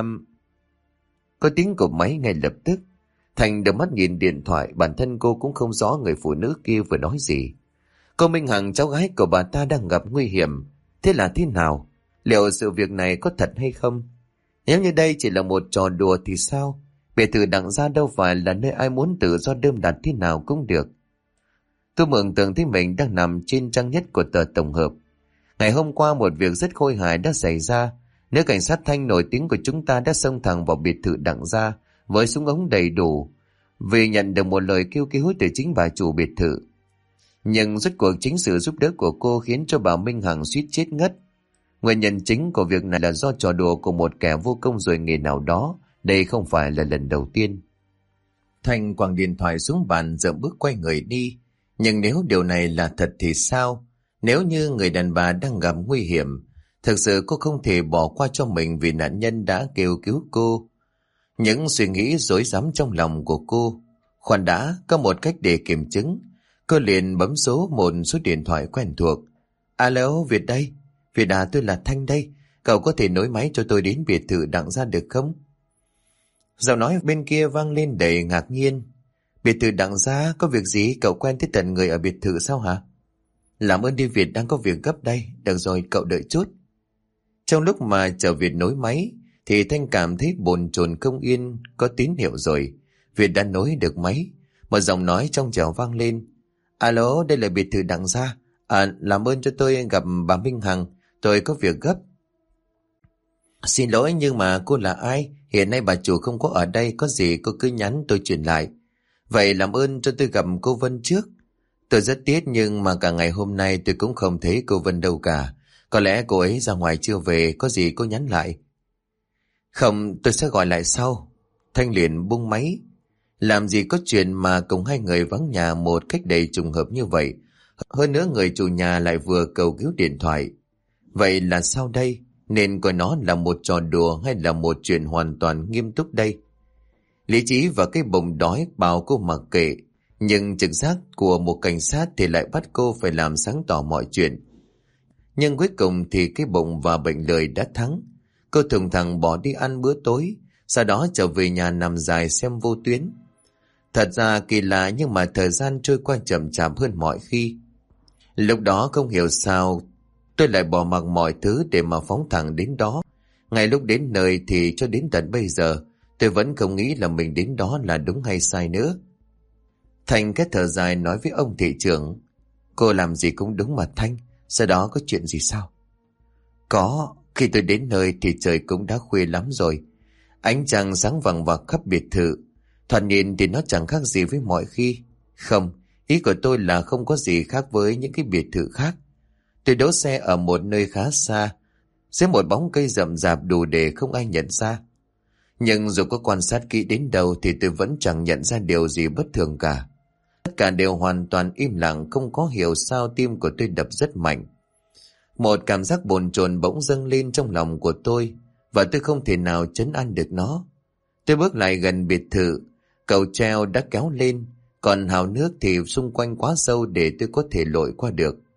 Có tiếng của máy ngay lập tức. Thành đưa mắt nhìn điện thoại, bản thân cô cũng không rõ người phụ nữ kia vừa nói gì. Cô Minh Hằng, cháu gái của bà ta đang gặp nguy hiểm. Thế là thế nào? Liệu sự việc này có thật hay không? Nếu như đây chỉ là một trò đùa thì sao? Biệt thự Đặng Gia đâu phải là nơi ai muốn tự do đơm đặt thế nào cũng được. Tôi mường tượng thấy mình đang nằm trên trang nhất của tờ tổng hợp. Ngày hôm qua một việc rất khôi hài đã xảy ra. Nữ cảnh sát Thanh nổi tiếng của chúng ta đã xông thẳng vào biệt thự Đặng Gia với súng ống đầy đủ, vì nhận được một lời kêu cứu từ chính bà chủ biệt thự. Nhưng rốt cuộc chính sự giúp đỡ của cô khiến cho bà Minh Hằng suýt chết ngất. Nguyên nhân chính của việc này là do trò đùa của một kẻ vô công rồi nghề nào đó. Đây không phải là lần đầu tiên. Thanh quẳng điện thoại xuống bàn, dậm bước quay người đi. Nhưng nếu điều này là thật thì sao? Nếu như người đàn bà đang gặp nguy hiểm, thực sự cô không thể bỏ qua cho mình vì nạn nhân đã kêu cứu cô. Những suy nghĩ rối rắm trong lòng của cô. Khoan đã, có một cách để kiểm chứng. Cô liền bấm một số điện thoại quen thuộc. Alo, Việt đây. Việt à, tôi là Thanh đây. Cậu có thể nối máy cho tôi đến biệt thự Đặng Gia được không? Giọng nói bên kia vang lên đầy ngạc nhiên. Biệt thự Đặng Gia, có việc gì? Cậu quen tới tận người ở biệt thự sao hả? Làm ơn đi Việt, đang có việc gấp đây. Được rồi, cậu đợi chút. Trong lúc mà chờ Việt nối máy thì Thanh cảm thấy bồn chồn không yên, có tín hiệu rồi. Việt đã nối được máy. Một giọng nói trong trẻo vang lên. Alo, đây là biệt thự Đặng Gia. Làm ơn cho tôi gặp bà Minh Hằng, tôi có việc gấp. Xin lỗi, nhưng mà cô là ai? Hiện nay bà chủ không có ở đây, có gì cô cứ nhắn tôi chuyển lại. Vậy làm ơn cho tôi gặp cô Vân trước. Tôi rất tiếc nhưng mà cả ngày hôm nay tôi cũng không thấy cô Vân đâu cả. Có lẽ cô ấy ra ngoài chưa về, có gì cô nhắn lại. Không, tôi sẽ gọi lại sau. Thanh liền bung máy. Làm gì có chuyện mà cùng hai người vắng nhà một cách đầy trùng hợp như vậy. Hơn nữa người chủ nhà lại vừa cầu cứu điện thoại. Vậy là sao đây? Nên coi nó là một trò đùa hay là một chuyện hoàn toàn nghiêm túc đây? Lý trí và cái bụng đói bảo cô mặc kệ. Nhưng trực giác của một cảnh sát thì lại bắt cô phải làm sáng tỏ mọi chuyện. Nhưng cuối cùng thì cái bụng và bệnh lười đã thắng. Cô thùng thẳng bỏ đi ăn bữa tối, sau đó trở về nhà nằm dài xem vô tuyến. Thật ra kỳ lạ nhưng mà thời gian trôi qua chậm chạp hơn mọi khi. Lúc đó không hiểu sao tôi lại bỏ mặc mọi thứ để mà phóng thẳng đến đó. Ngay lúc đến nơi thì cho đến tận bây giờ tôi vẫn không nghĩ là mình đến đó là đúng hay sai nữa. Thanh cái thở dài nói với ông thị trưởng. Cô làm gì cũng đúng mà Thanh. Sau đó có chuyện gì sao? Có, khi tôi đến nơi thì trời cũng đã khuya lắm rồi. Ánh trăng sáng vằng vặc khắp biệt thự. Thoạt nhìn thì nó chẳng khác gì với mọi khi. Không, ý của tôi là không có gì khác với những cái biệt thự khác. Tôi đỗ xe ở một nơi khá xa, dưới một bóng cây rậm rạp đủ để không ai nhận ra. Nhưng dù có quan sát kỹ đến đâu thì tôi vẫn chẳng nhận ra điều gì bất thường cả. Tất cả đều hoàn toàn im lặng, không có hiểu sao tim của tôi đập rất mạnh. Một cảm giác bồn chồn bỗng dâng lên trong lòng của tôi, và tôi không thể nào trấn an được nó. Tôi bước lại gần biệt thự, cầu treo đã kéo lên, còn hào nước thì xung quanh quá sâu để tôi có thể lội qua được.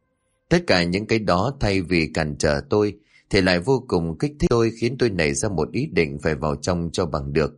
Tất cả những cái đó thay vì cản trở tôi thì lại vô cùng kích thích tôi, khiến tôi nảy ra một ý định phải vào trong cho bằng được.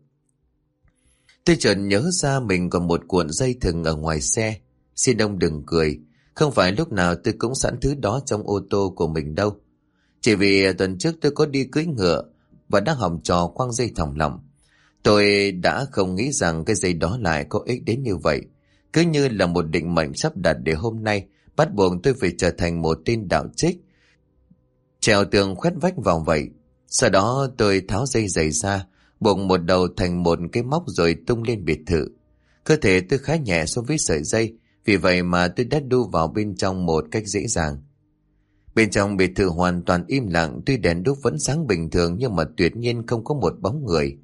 Tôi chợt nhớ ra mình còn một cuộn dây thừng ở ngoài xe. Xin ông đừng cười, không phải lúc nào tôi cũng sẵn thứ đó trong ô tô của mình đâu. Chỉ vì tuần trước tôi có đi cưỡi ngựa và đang hỏng trò quăng dây thòng lọng. Tôi đã không nghĩ rằng cái dây đó lại có ích đến như vậy. Cứ như là một định mệnh sắp đặt để hôm nay bắt buộc tôi phải trở thành một tên đạo trích, trèo tường khoét vách vào vậy. Sau đó tôi tháo dây giày ra, buộc một đầu thành một cái móc rồi tung lên biệt thự. Cơ thể tôi khá nhẹ so với sợi dây, vì vậy mà tôi đã đu vào bên trong một cách dễ dàng. Bên trong biệt thự hoàn toàn im lặng, tuy đèn đuốc vẫn sáng bình thường nhưng mà tuyệt nhiên không có một bóng người.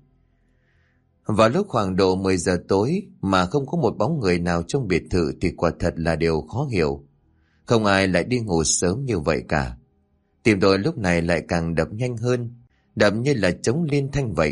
Vào lúc khoảng độ 10 giờ tối mà không có một bóng người nào trong biệt thự thì quả thật là điều khó hiểu. Không ai lại đi ngủ sớm như vậy cả. Tim tôi lúc này lại càng đập nhanh hơn, đập như là trống liên thanh vậy.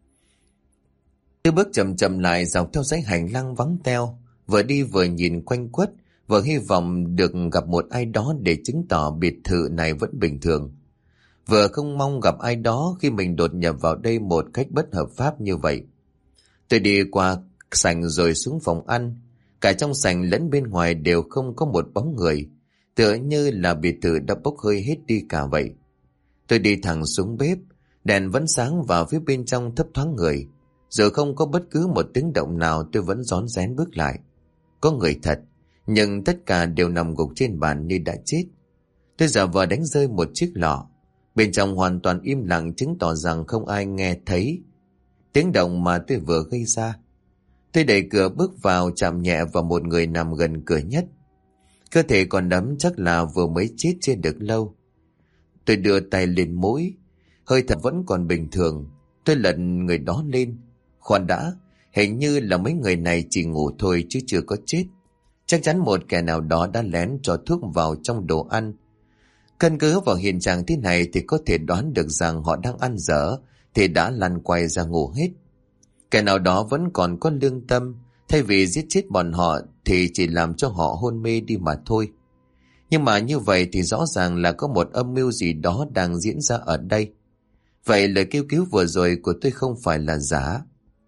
Tôi bước chậm chậm lại dọc theo dãy hành lang vắng teo, vừa đi vừa nhìn quanh quất, vừa hy vọng được gặp một ai đó để chứng tỏ biệt thự này vẫn bình thường. Vừa không mong gặp ai đó khi mình đột nhập vào đây một cách bất hợp pháp như vậy. Tôi đi qua sảnh rồi xuống phòng ăn. Cả trong sảnh lẫn bên ngoài đều không có một bóng người, tựa như là biệt thự đã bốc hơi hết đi cả vậy. Tôi đi thẳng xuống bếp, đèn vẫn sáng và phía bên trong thấp thoáng người. Giờ không có bất cứ một tiếng động nào, tôi vẫn rón rén bước lại. Có người thật, nhưng tất cả đều nằm gục trên bàn như đã chết. Tôi giả vờ đánh rơi một chiếc lọ. Bên trong hoàn toàn im lặng, chứng tỏ rằng không ai nghe thấy tiếng động mà tôi vừa gây ra. Tôi đẩy cửa bước vào, chạm nhẹ vào một người nằm gần cửa nhất. Cơ thể còn đẫm chắc là vừa mới chết chưa được lâu. Tôi đưa tay lên mũi, hơi thở vẫn còn bình thường. Tôi lật người đó lên. Khoan đã, hình như là mấy người này chỉ ngủ thôi chứ chưa có chết. Chắc chắn một kẻ nào đó đã lén cho thuốc vào trong đồ ăn. Căn cứ vào hiện trạng thế này thì có thể đoán được rằng họ đang ăn dở thì đã lăn quay ra ngủ hết. Kẻ nào đó vẫn còn có lương tâm, thay vì giết chết bọn họ thì chỉ làm cho họ hôn mê đi mà thôi. Nhưng mà như vậy thì rõ ràng là có một âm mưu gì đó đang diễn ra ở đây. Vậy lời kêu cứu vừa rồi của tôi không phải là giả.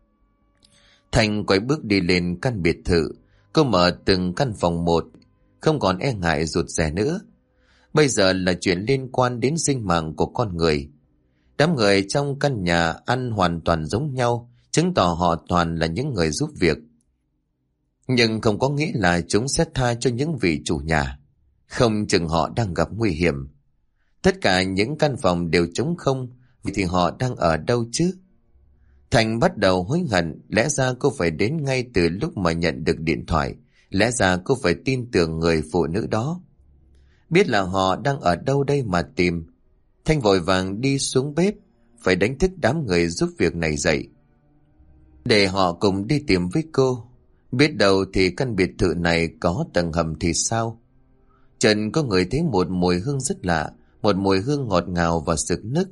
Thành quay bước đi lên căn biệt thự. Cô mở từng căn phòng một, không còn e ngại rụt rè nữa. Bây giờ là chuyện liên quan đến sinh mạng của con người. Đám người trong căn nhà ăn hoàn toàn giống nhau, chứng tỏ họ toàn là những người giúp việc. Nhưng không có nghĩa là chúng sẽ tha cho những vị chủ nhà. Không chừng họ đang gặp nguy hiểm. Tất cả những căn phòng đều trống không, vì thì họ đang ở đâu chứ? Thành bắt đầu hối hận, lẽ ra cô phải đến ngay từ lúc mà nhận được điện thoại. Lẽ ra cô phải tin tưởng người phụ nữ đó. Biết là họ đang ở đâu đây mà tìm. Thanh vội vàng đi xuống bếp, phải đánh thức đám người giúp việc này dậy, để họ cùng đi tìm với cô. Biết đâu thì căn biệt thự này có tầng hầm thì sao? Trần có người thấy một mùi hương rất lạ, một mùi hương ngọt ngào và sực nức.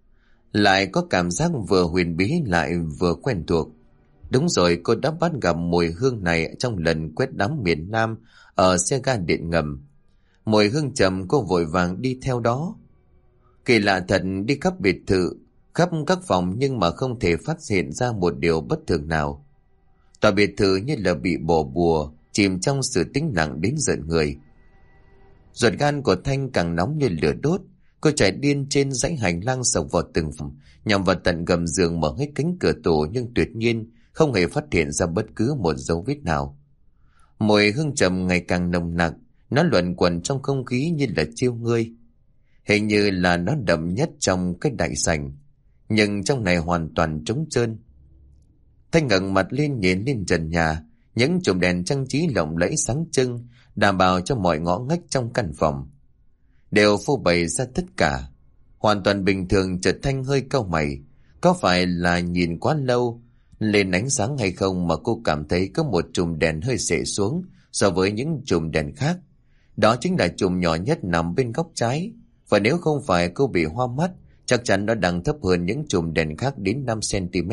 Lại có cảm giác vừa huyền bí lại vừa quen thuộc. Đúng rồi, cô đã bắt gặp mùi hương này trong lần quét đám miền Nam ở xe ga điện ngầm. Mùi hương trầm, cô vội vàng đi theo đó. Kỳ lạ thật, đi khắp biệt thự, khắp các phòng nhưng mà không thể phát hiện ra một điều bất thường nào. Tòa biệt thự như là bị bỏ bùa, chìm trong sự tĩnh lặng đến rợn người. Ruột gan của Thanh càng nóng như lửa đốt. Cô chạy điên trên dãy hành lang sộc vào từng phòng, nhằm vào tận gầm giường, mở hết cánh cửa tủ, nhưng tuyệt nhiên không hề phát hiện ra bất cứ một dấu vết nào. Mùi hương trầm ngày càng nồng nặc, nó luẩn quẩn trong không khí như là chiêu ngươi. Hình như là nó đậm nhất trong cái đại sảnh, nhưng trong này hoàn toàn trống trơn. Thanh ngẩng mặt lên nhìn lên trần nhà, những chùm đèn trang trí lộng lẫy sáng trưng, đảm bảo cho mọi ngõ ngách trong căn phòng đều phô bày ra tất cả. Hoàn toàn bình thường. Chợt Thanh hơi cau mày. Có phải là nhìn quá lâu lên ánh sáng hay không mà cô cảm thấy có một chùm đèn hơi xệ xuống so với những chùm đèn khác. Đó chính là chùm nhỏ nhất nằm bên góc trái. Và nếu không phải cô bị hoa mắt, chắc chắn nó đang thấp hơn những chùm đèn khác đến 5 cm.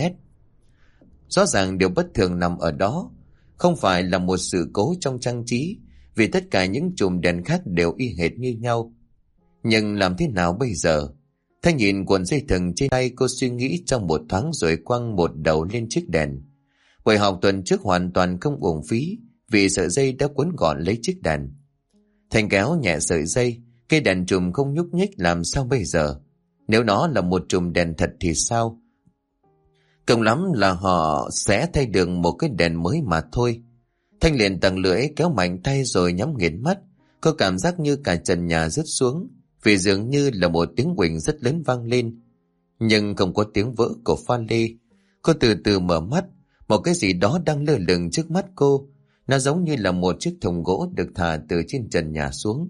Rõ ràng điều bất thường nằm ở đó. Không phải là một sự cố trong trang trí, vì tất cả những chùm đèn khác đều y hệt như nhau. Nhưng làm thế nào bây giờ? Thanh nhìn cuộn dây thừng trên tay, cô suy nghĩ trong một thoáng rồi quăng một đầu lên chiếc đèn. Buổi học tuần trước hoàn toàn không uổng phí vì sợi dây đã quấn gọn lấy chiếc đèn. Thanh kéo nhẹ sợi dây, cây đèn chùm không nhúc nhích, làm sao bây giờ? Nếu nó là một chùm đèn thật thì sao? Cùng lắm là họ sẽ thay được một cái đèn mới mà thôi. Thanh liền tầng lưỡi kéo mạnh tay rồi nhắm nghiền mắt. Cô cảm giác như cả trần nhà rớt xuống, vì dường như là một tiếng huỳnh rất lớn vang lên. Nhưng không có tiếng vỡ của pha lê. Cô từ từ mở mắt, một cái gì đó đang lơ lửng trước mắt cô. Nó giống như là một chiếc thùng gỗ được thả từ trên trần nhà xuống.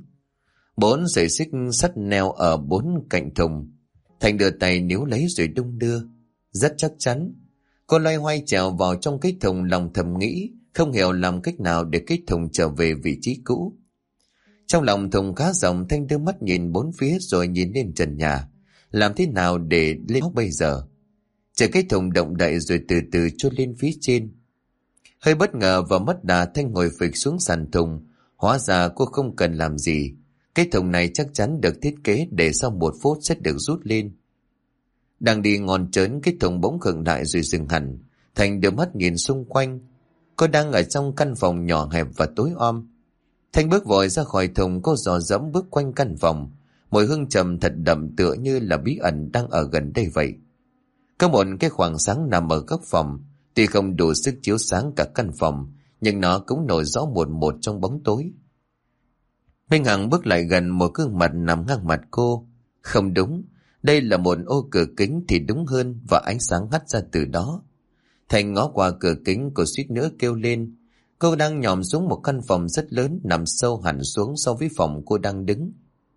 4 sợi xích sắt neo ở 4 cạnh thùng. Thành đưa tay níu lấy rồi đung đưa. Rất chắc chắn. Cô loay hoay trèo vào trong cái thùng, lòng thầm nghĩ, không hiểu làm cách nào để cái thùng trở về vị trí cũ. Trong lòng thùng khá rộng, Thanh đưa mắt nhìn bốn phía rồi nhìn lên trần nhà. Làm thế nào để lên bây giờ? Chờ cái thùng động đậy rồi từ từ trôi lên phía trên. Hơi bất ngờ và mất đà, Thanh ngồi phịch xuống sàn thùng. Hóa ra cô không cần làm gì. Cái thùng này chắc chắn được thiết kế để sau 1 phút sẽ được rút lên. Đang đi ngon trớn, cái thùng bỗng khựng lại rồi dừng hẳn. Thanh đưa mắt nhìn xung quanh. Cô đang ở trong căn phòng nhỏ hẹp và tối om. Thanh bước vội ra khỏi thùng, cô dò dẫm bước quanh căn phòng. Mùi hương trầm thật đậm, tựa như là bí ẩn đang ở gần đây vậy. Có một cái khoảng sáng nằm ở góc phòng. Tuy không đủ sức chiếu sáng cả căn phòng, nhưng nó cũng nổi rõ một trong bóng tối. Minh Hằng bước lại gần, một gương mặt nằm ngang mặt cô. Không đúng, đây là một ô cửa kính thì đúng hơn, và ánh sáng hắt ra từ đó. Thành ngó qua cửa kính, cô suýt nữa kêu lên. Cô đang nhòm xuống một căn phòng rất lớn, nằm sâu hẳn xuống so với phòng cô đang đứng.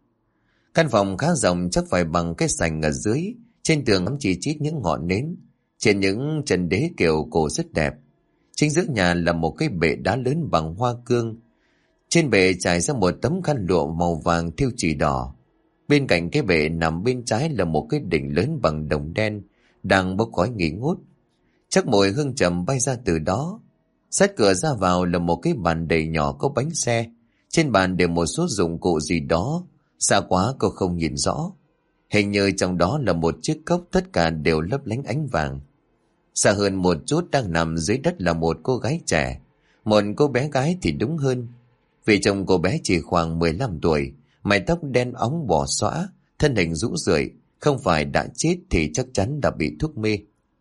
Căn phòng khá rộng, chắc phải bằng cái sành ở dưới. Trên tường ngắm chỉ chít những ngọn nến. Trên những trần đế kiểu cổ rất đẹp. Chính giữa nhà là một cái bệ đá lớn bằng hoa cương. Trên bệ trải ra một tấm khăn lụa màu vàng thêu chỉ đỏ. Bên cạnh cái bệ nằm bên trái là một cái đỉnh lớn bằng đồng đen, đang bốc khói nghi ngút. Chắc mùi hương trầm bay ra từ đó. Sát cửa ra vào là một cái bàn đầy nhỏ có bánh xe. Trên bàn để một số dụng cụ gì đó, xa quá cô không nhìn rõ. Hình như trong đó là một chiếc cốc, tất cả đều lấp lánh ánh vàng. Xa hơn một chút, đang nằm dưới đất là một cô gái trẻ. Một cô bé gái thì đúng hơn, vì chồng cô bé chỉ khoảng 15 tuổi, mái tóc đen óng bò xõa, thân hình rũ rượi, không phải đã chết thì chắc chắn đã bị thuốc mê.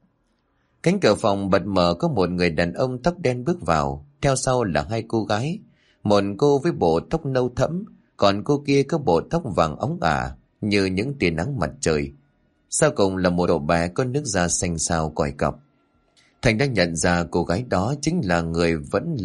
Cánh cửa phòng bật mở, có một người đàn ông tóc đen bước vào, theo sau là 2 cô gái. Một cô với bộ tóc nâu thẫm, còn cô kia có bộ tóc vàng óng ả như những tia nắng mặt trời. Sau cùng là một cậu bé có nước da xanh xao còi cọc. Thành đã nhận ra cô gái đó chính là người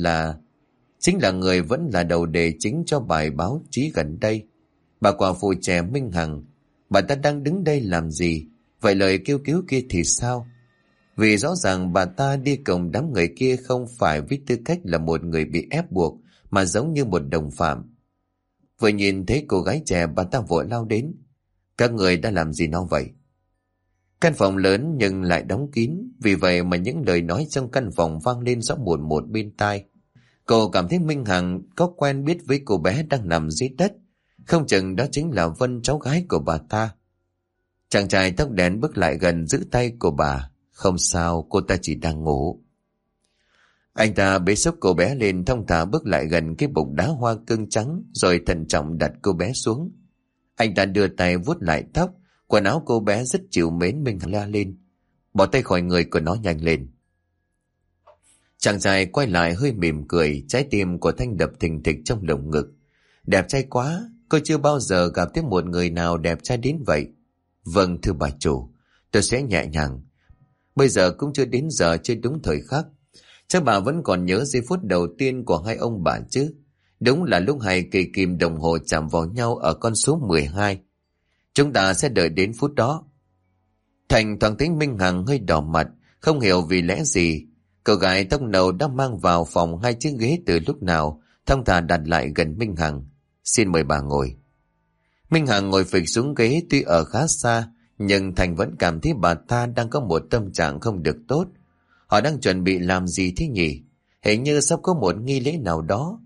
vẫn là đầu đề chính cho bài báo chí gần đây. Bà quả phụ trẻ Minh Hằng. Bà ta đang đứng đây làm gì? Vậy lời kêu cứu kia thì sao? Vì rõ ràng bà ta đi cùng đám người kia không phải với tư cách là một người bị ép buộc, mà giống như một đồng phạm. Vừa nhìn thấy cô gái trẻ, bà ta vội lao đến. Các người đã làm gì nó vậy? Căn phòng lớn nhưng lại đóng kín, vì vậy mà những lời nói trong căn phòng vang lên rõ một bên tai. Cô cảm thấy Minh Hằng có quen biết với cô bé đang nằm dưới đất. Không chừng đó chính là Vân, cháu gái của bà ta. Chàng trai tóc đen bước lại gần giữ tay của bà. Không sao, cô ta chỉ đang ngủ. Anh ta bế xốc cô bé lên, thong thả bước lại gần cái bục đá hoa cương trắng, rồi thận trọng đặt cô bé xuống. Anh ta đưa tay vuốt lại tóc, quần áo cô bé rất chịu mến. Minh Hằng la lên. Bỏ tay khỏi người của nó nhanh lên. Chàng trai quay lại hơi mỉm cười, trái tim của Thanh đập thình thịch trong lồng ngực. Đẹp trai quá, cô chưa bao giờ gặp thấy một người nào đẹp trai đến vậy. Vâng thưa bà chủ, tôi sẽ nhẹ nhàng. Bây giờ cũng chưa đến giờ chơi đúng thời khắc. Chắc bà vẫn còn nhớ giây phút đầu tiên của hai ông bà chứ. Đúng là lúc 2 cây kim đồng hồ chạm vào nhau ở con số 12. Chúng ta sẽ đợi đến phút đó. Thành thoáng thấy Minh Hằng hơi đỏ mặt, không hiểu vì lẽ gì. Cậu gái tóc nâu đã mang vào phòng 2 chiếc ghế từ lúc nào, thong thả đặt lại gần Minh Hằng. Xin mời bà ngồi. Minh Hằng ngồi phịch xuống ghế, tuy ở khá xa, nhưng Thành vẫn cảm thấy bà ta đang có một tâm trạng không được tốt. Họ đang chuẩn bị làm gì thế nhỉ? Hình như sắp có một nghi lễ nào đó.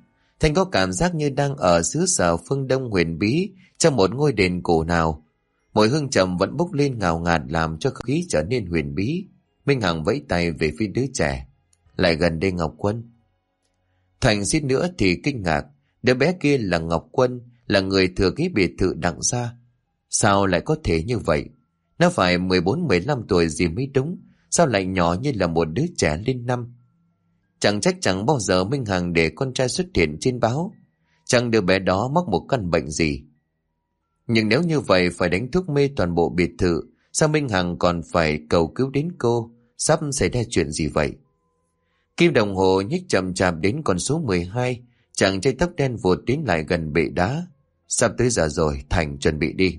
Thanh có cảm giác như đang ở xứ sở phương Đông huyền bí, trong một ngôi đền cổ nào. Mùi hương trầm vẫn bốc lên ngào ngạt làm cho không khí trở nên huyền bí. Minh Hằng vẫy tay về phía đứa trẻ. Lại gần đây Ngọc Quân. Thành suýt nữa thì kinh ngạc. Đứa bé kia là Ngọc Quân, là người thừa kế biệt thự Đặng gia. Sao lại có thể như vậy? Nó phải 14-15 tuổi gì mới đúng. Sao lại nhỏ như là một đứa trẻ lên năm? Chẳng trách chẳng bao giờ Minh Hằng để con trai xuất hiện trên báo. Chẳng đứa bé đó mắc một căn bệnh gì. Nhưng nếu như vậy phải đánh thuốc mê toàn bộ biệt thự. Sao Minh Hằng còn phải cầu cứu đến cô? Sắp xảy ra chuyện gì vậy? Kim đồng hồ nhích chậm chạp đến con số 12. Chàng trai tóc đen vụt tiến lại gần bệ đá. Sắp tới giờ rồi, Thành chuẩn bị đi.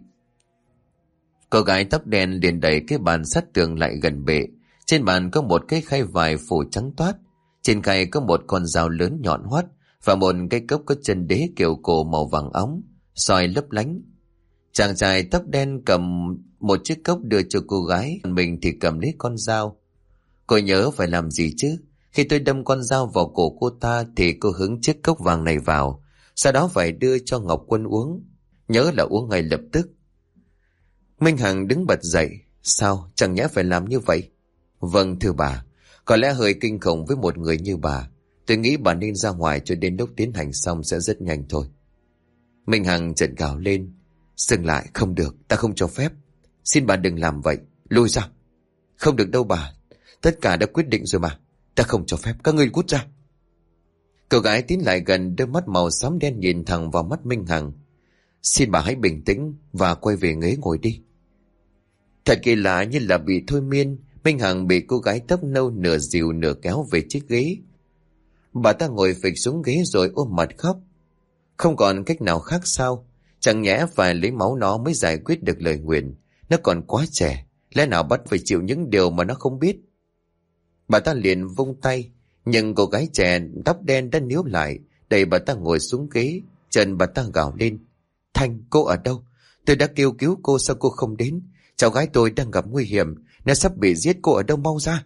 Cô gái tóc đen liền đẩy cái bàn sát tường lại gần bệ. Trên bàn có một cái khay vải phủ trắng toát. Trên khay có một con dao lớn nhọn hoắt và một cái cốc có chân đế kiểu cổ màu vàng óng, soi lấp lánh. Chàng trai tóc đen cầm một chiếc cốc đưa cho cô gái, mình thì cầm lấy con dao. Cô nhớ phải làm gì chứ? Khi tôi đâm con dao vào cổ cô ta thì cô hứng chiếc cốc vàng này vào, sau đó phải đưa cho Ngọc Quân uống. Nhớ là uống ngay lập tức. Minh Hằng đứng bật dậy. Sao? Chẳng nhẽ phải làm như vậy? Vâng thưa bà, có lẽ hơi kinh khủng với một người như bà. Tôi nghĩ bà nên ra ngoài cho đến lúc tiến hành xong sẽ rất nhanh thôi. Minh Hằng chợt gào lên. Dừng lại, không được, ta không cho phép. Xin bà đừng làm vậy, lui ra. Không được đâu bà, tất cả đã quyết định rồi mà. Ta không cho phép, các ngươi cút ra. Cô gái tiến lại gần, đôi mắt màu xám đen nhìn thẳng vào mắt Minh Hằng. Xin bà hãy bình tĩnh và quay về ghế ngồi đi. Thật kỳ lạ, như là bị thôi miên, Minh Hằng bị cô gái tóc nâu nửa dìu nửa kéo về chiếc ghế. Bà ta ngồi phịch xuống ghế rồi ôm mặt khóc. Không còn cách nào khác sao? Chẳng nhẽ phải lấy máu nó mới giải quyết được lời nguyền. Nó còn quá trẻ, lẽ nào bắt phải chịu những điều mà nó không biết? Bà ta liền vung tay, nhưng cô gái trẻ tóc đen đã níu lại, đẩy bà ta ngồi xuống ghế. Chân bà ta gào lên. Thanh, cô ở đâu? Tôi đã kêu cứu cô, sao cô không đến? Cháu gái tôi đang gặp nguy hiểm, nó sắp bị giết, cô ở đâu, mau ra.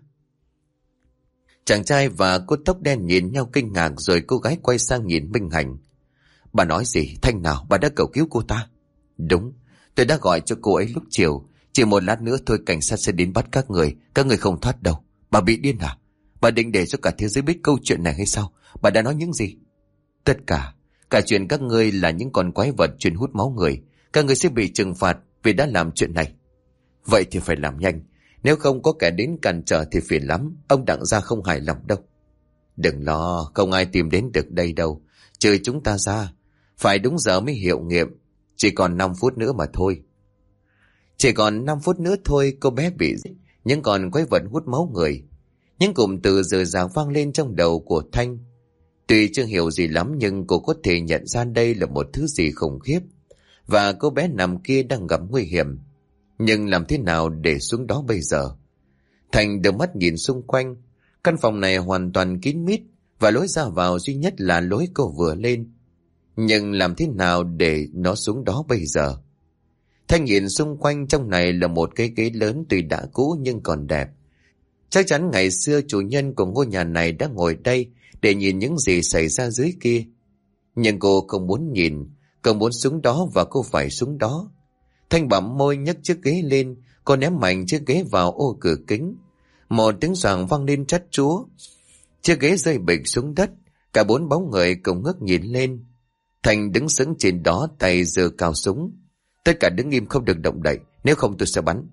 Chàng trai và cô tóc đen nhìn nhau kinh ngạc, rồi cô gái quay sang nhìn Minh Hằng. Bà nói gì? Thanh nào? Bà đã cầu cứu cô ta? Đúng, tôi đã gọi cho cô ấy lúc chiều. Chỉ một lát nữa thôi cảnh sát sẽ đến bắt các người không thoát đâu. Bà bị điên à? Bà định để cho cả thế giới biết câu chuyện này hay sao? Bà đã nói những gì? Tất cả chuyện các ngươi là những con quái vật chuyên hút máu người. Các ngươi sẽ bị trừng phạt vì đã làm chuyện này. Vậy thì phải làm nhanh, nếu không có kẻ đến cản trở thì phiền lắm. Ông Đặng gia không hài lòng đâu. Đừng lo, không ai tìm đến được đây đâu, trừ chúng ta ra. Phải đúng giờ mới hiệu nghiệm. Chỉ còn 5 phút nữa mà thôi. Chỉ còn 5 phút nữa thôi, cô bé bị giết. Những con quái vật hút máu người. Những cụm từ rời rạc vang lên trong đầu của Thanh. Tuy chưa hiểu gì lắm, nhưng cô có thể nhận ra đây là một thứ gì khủng khiếp. Và cô bé nằm kia đang gặp nguy hiểm. Nhưng làm thế nào để xuống đó bây giờ? Thành đưa mắt nhìn xung quanh. Căn phòng này hoàn toàn kín mít, và lối ra vào duy nhất là lối cô vừa lên. Nhưng làm thế nào để nó xuống đó bây giờ? Thanh nhìn xung quanh, trong này là một cái ghế lớn tuy đã cũ nhưng còn đẹp. Chắc chắn ngày xưa chủ nhân của ngôi nhà này đã ngồi đây để nhìn những gì xảy ra dưới kia. Nhưng cô không muốn nhìn, cô muốn xuống đó và cô phải xuống đó. Thanh bặm môi nhấc chiếc ghế lên, cô ném mạnh chiếc ghế vào ô cửa kính. Một tiếng xoàng vang lên trách chúa. Chiếc ghế rơi bịch xuống đất, cả 4 bóng người cùng ngước nhìn lên. Thanh đứng sững trên đó, tay giơ cao súng. Tất cả đứng im, không được động đậy, nếu không tôi sẽ bắn.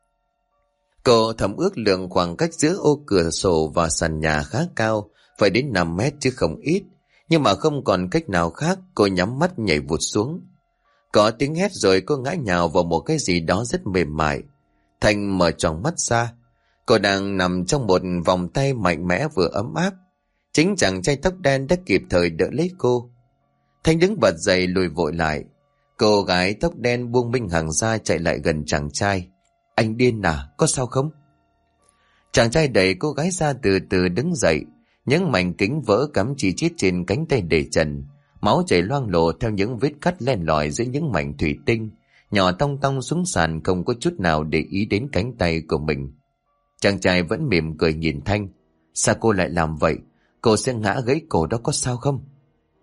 Cô thầm ước lượng khoảng cách giữa ô cửa sổ và sàn nhà khá cao, phải đến 5 mét chứ không ít. Nhưng mà không còn cách nào khác, cô nhắm mắt nhảy vụt xuống. Có tiếng hét rồi cô ngã nhào vào một cái gì đó rất mềm mại. Thanh mở tròn mắt ra. Cô đang nằm trong một vòng tay mạnh mẽ vừa ấm áp. Chính chàng trai tóc đen đã kịp thời đỡ lấy cô. Thanh đứng bật dậy lùi vội lại. Cô gái tóc đen buông Minh Hằng ra, chạy lại gần chàng trai. Anh điên à, có sao không? Chàng trai đẩy cô gái ra, từ từ đứng dậy. Những mảnh kính vỡ cắm chi chít trên cánh tay để trần. Máu chảy loang lổ theo những vết cắt len lỏi giữa những mảnh thủy tinh, nhỏ tong tong xuống sàn, không có chút nào để ý đến cánh tay của mình. Chàng trai vẫn mỉm cười nhìn Thanh. Sao cô lại làm vậy? Cô sẽ ngã gãy cổ đó, có sao không?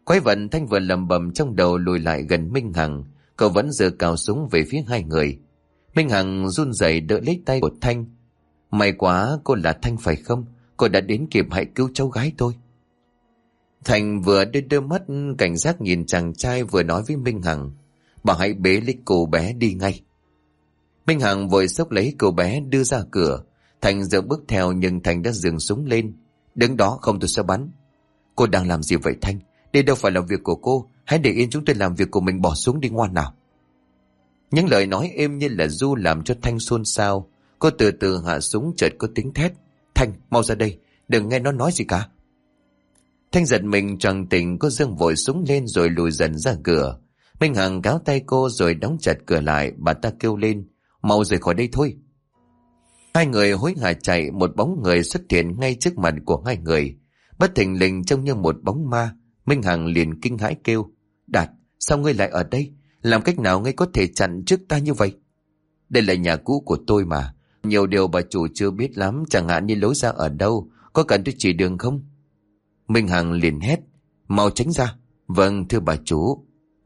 Quái vật Thanh vừa lầm bầm trong đầu lùi lại gần Minh Hằng. Cậu vẫn giơ cào súng về phía hai người. Minh Hằng run rẩy đỡ lấy tay của Thanh. May quá cô là Thanh phải không? Cô đã đến kịp, hãy cứu cháu gái tôi. Thành vừa đưa mắt cảnh giác nhìn chàng trai vừa nói với Minh Hằng. Bà hãy bế lấy cô bé đi ngay. Minh Hằng vội xốc lấy cô bé đưa ra cửa. Thành giờ bước theo nhưng Thành đã giương súng lên. Đứng đó không, tôi sẽ bắn. Cô đang làm gì vậy Thanh? Đây đâu phải là việc của cô. Hãy để yên chúng tôi làm việc của mình, bỏ xuống đi ngoan nào. Những lời nói êm như là ru làm cho Thanh xôn xao. Cô từ từ hạ súng, chợt có tiếng thét. Thanh, mau ra đây, đừng nghe nó nói gì cả. Thanh giật mình choàng tỉnh, cô giương vội súng lên rồi lùi dần ra cửa. Minh Hằng kéo tay cô rồi đóng chặt cửa lại. Bà ta kêu lên, mau rời khỏi đây thôi. Hai người hối hả chạy, một bóng người xuất hiện ngay trước mặt của hai người. Bất thình lình trông như một bóng ma. Minh Hằng liền kinh hãi kêu, Đạt, sao ngươi lại ở đây? Làm cách nào ngươi có thể chặn trước ta như vậy? Đây là nhà cũ của tôi mà. Nhiều điều bà chủ chưa biết lắm, chẳng hạn như lối ra ở đâu. Có cần tôi chỉ đường không? Minh Hằng liền hét, mau tránh ra. Vâng, thưa bà chủ.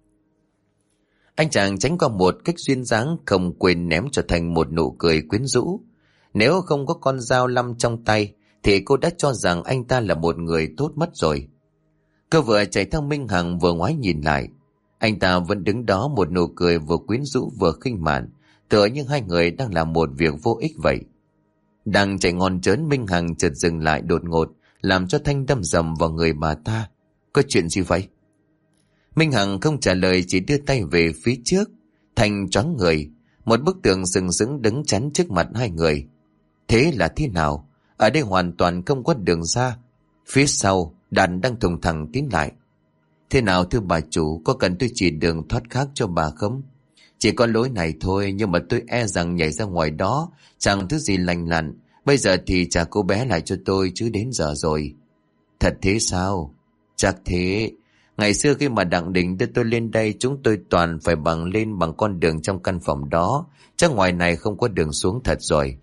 Anh chàng tránh qua một cách duyên dáng, không quên ném cho Thành một nụ cười quyến rũ. Nếu không có con dao lăm trong tay thì cô đã cho rằng anh ta là một người tốt mất rồi. Cô vừa chạy theo Minh Hằng vừa ngoái nhìn lại. Anh ta vẫn đứng đó, một nụ cười vừa quyến rũ vừa khinh mạn, tựa như hai người đang làm một việc vô ích vậy. Đang chạy ngon trớn, Minh Hằng chợt dừng lại đột ngột, làm cho Thanh đâm rầm vào người bà ta. Có chuyện gì vậy? Minh Hằng không trả lời, chỉ đưa tay về phía trước. Thanh choáng người, một bức tường sừng sững đứng chắn trước mặt hai người. Thế là thế nào? Ở đây hoàn toàn không có đường ra. Phía sau Đàn đang thùng thẳng tiến lại. Thế nào thưa bà chủ, có cần tôi chỉ đường thoát khác cho bà không? Chỉ có lối này thôi, nhưng mà tôi e rằng nhảy ra ngoài đó chẳng thứ gì lành lặn. Bây giờ thì trả cô bé lại cho tôi, chứ đến giờ rồi. Thật thế sao? Chắc thế. Ngày xưa khi mà Đặng Đình đưa tôi lên đây, chúng tôi toàn phải lên bằng con đường trong căn phòng đó. Chắc ngoài này không có đường xuống thật rồi.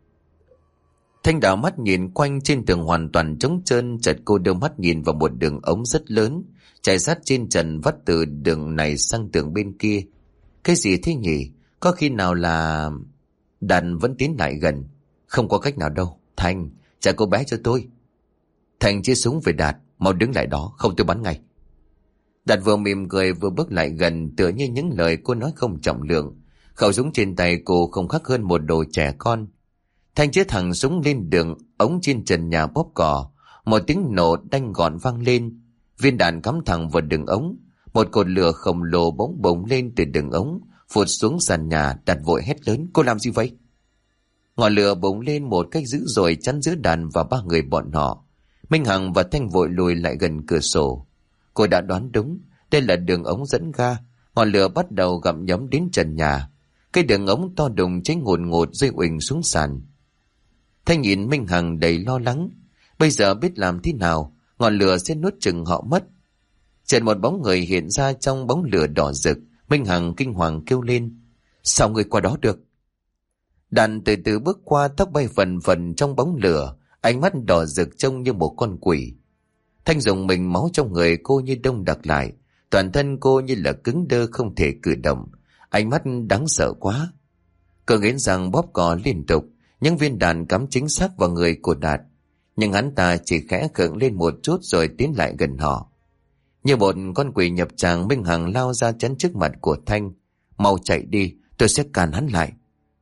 Thanh đảo mắt nhìn quanh, trên tường hoàn toàn trống trơn. Chợt cô đưa mắt nhìn vào một đường ống rất lớn chạy sát trên trần, vắt từ đường này sang tường bên kia. Cái gì thế nhỉ? Có khi nào là... Đàn vẫn tiến lại gần. Không có cách nào đâu. Thành, trả cô bé cho tôi. Thành chia súng về Đạt, mau đứng lại đó, không tôi bắn ngay. Đạt vừa mỉm cười vừa bước lại gần, tựa như những lời cô nói không trọng lượng. Khẩu súng trên tay cô không khác hơn một đồ trẻ con. Thanh chĩa thẳng súng lên đường ống trên trần nhà bóp cỏ. Một tiếng nổ đanh gọn vang lên. Viên đạn cắm thẳng vào đường ống. Một cột lửa khổng lồ bỗng bùng lên từ đường ống, phụt xuống sàn nhà. Đạt vội hét lớn, cô làm gì vậy? Ngọn lửa bùng lên một cách dữ dội, chắn giữa Đàn và ba người bọn họ. Minh Hằng và Thanh vội lùi lại gần cửa sổ. Cô đã đoán đúng, đây là đường ống dẫn ga. Ngọn lửa bắt đầu gặm nhấm đến trần nhà. Cái đường ống to đùng cháy ngột ngột rơi uỳnh xuống sàn. Thanh nhìn Minh Hằng đầy lo lắng. Bây giờ biết làm thế nào, ngọn lửa sẽ nuốt chửng họ mất. Chợt một bóng người hiện ra trong bóng lửa đỏ rực. Minh Hằng kinh hoàng kêu lên, sao người qua đó được? Đàn từ từ bước qua, tóc bay phần phần trong bóng lửa, ánh mắt đỏ rực trông như một con quỷ. Thanh dùng mình, máu trong người cô như đông đặc lại, toàn thân cô như là cứng đơ không thể cử động, ánh mắt đáng sợ quá. Cô nghiến răng bóp cò liên tục, những viên đạn cắm chính xác vào người của Đạt, nhưng hắn ta chỉ khẽ khựng lên một chút rồi tiến lại gần họ. Như một con quỷ nhập tràng, Minh Hằng lao ra chắn trước mặt của Thanh. Mau chạy đi, tôi sẽ cản hắn lại.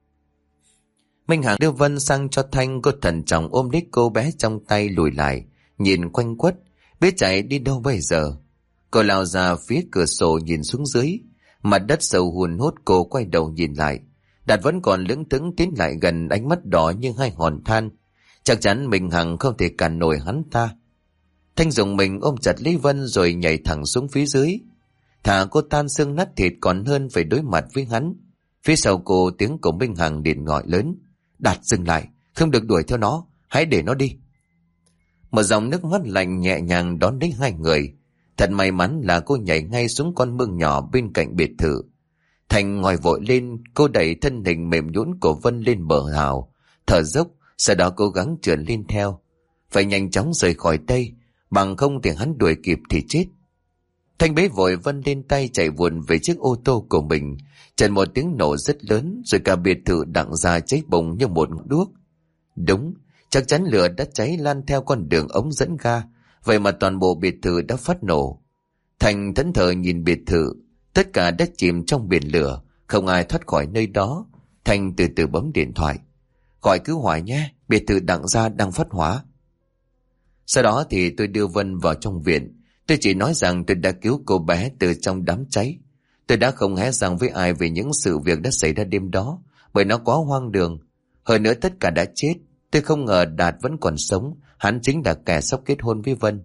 Minh Hằng đưa Vân sang cho Thanh, cô thận trọng ôm lấy cô bé trong tay lùi lại, nhìn quanh quất, biết chạy đi đâu bây giờ. Cô lao ra phía cửa sổ nhìn xuống dưới, mặt đất sâu hun hút. Cô quay đầu nhìn lại, Đạt vẫn còn lững thững tiến lại gần, ánh mắt đỏ như hai hòn than. Chắc chắn Minh Hằng không thể cản nổi hắn ta. Thanh dùng mình ôm chặt lấy Vân rồi nhảy thẳng xuống phía dưới. Thà cô tan xương nát thịt còn hơn phải đối mặt với hắn. Phía sau cô tiếng của Minh Hằng điện gọi lớn, Đạt dừng lại, không được đuổi theo nó, hãy để nó đi. Một dòng nước mắt lạnh nhẹ nhàng đón lấy hai người. Thật may mắn là cô nhảy ngay xuống con mương nhỏ bên cạnh biệt thự. Thành ngồi vội lên, cô đẩy thân hình mềm nhũn của Vân lên bờ hào, thở dốc, sau đó cố gắng trườn lên theo. Phải nhanh chóng rời khỏi đây, bằng không thì hắn đuổi kịp thì chết. Thanh bế vội Vân lên tay chạy vụn về chiếc ô tô của mình. Trần một tiếng nổ rất lớn, rồi cả biệt thự đặng ra cháy bùng như một ngọn đuốc. Đúng, chắc chắn lửa đã cháy lan theo con đường ống dẫn ga, vậy mà toàn bộ biệt thự đã phát nổ. Thanh thẫn thờ nhìn biệt thự, tất cả đã chìm trong biển lửa, không ai thoát khỏi nơi đó. Thanh từ từ bấm điện thoại. Gọi cứu hỏa nhé, biệt thự đặng gia đang phát hỏa. Sau đó thì tôi đưa Vân vào trong viện. Tôi chỉ nói rằng tôi đã cứu cô bé từ trong đám cháy. Tôi đã không hé răng với ai về những sự việc đã xảy ra đêm đó, bởi nó quá hoang đường. Hơn nữa tất cả đã chết. Tôi không ngờ Đạt vẫn còn sống, hắn chính là kẻ sắp kết hôn với Vân.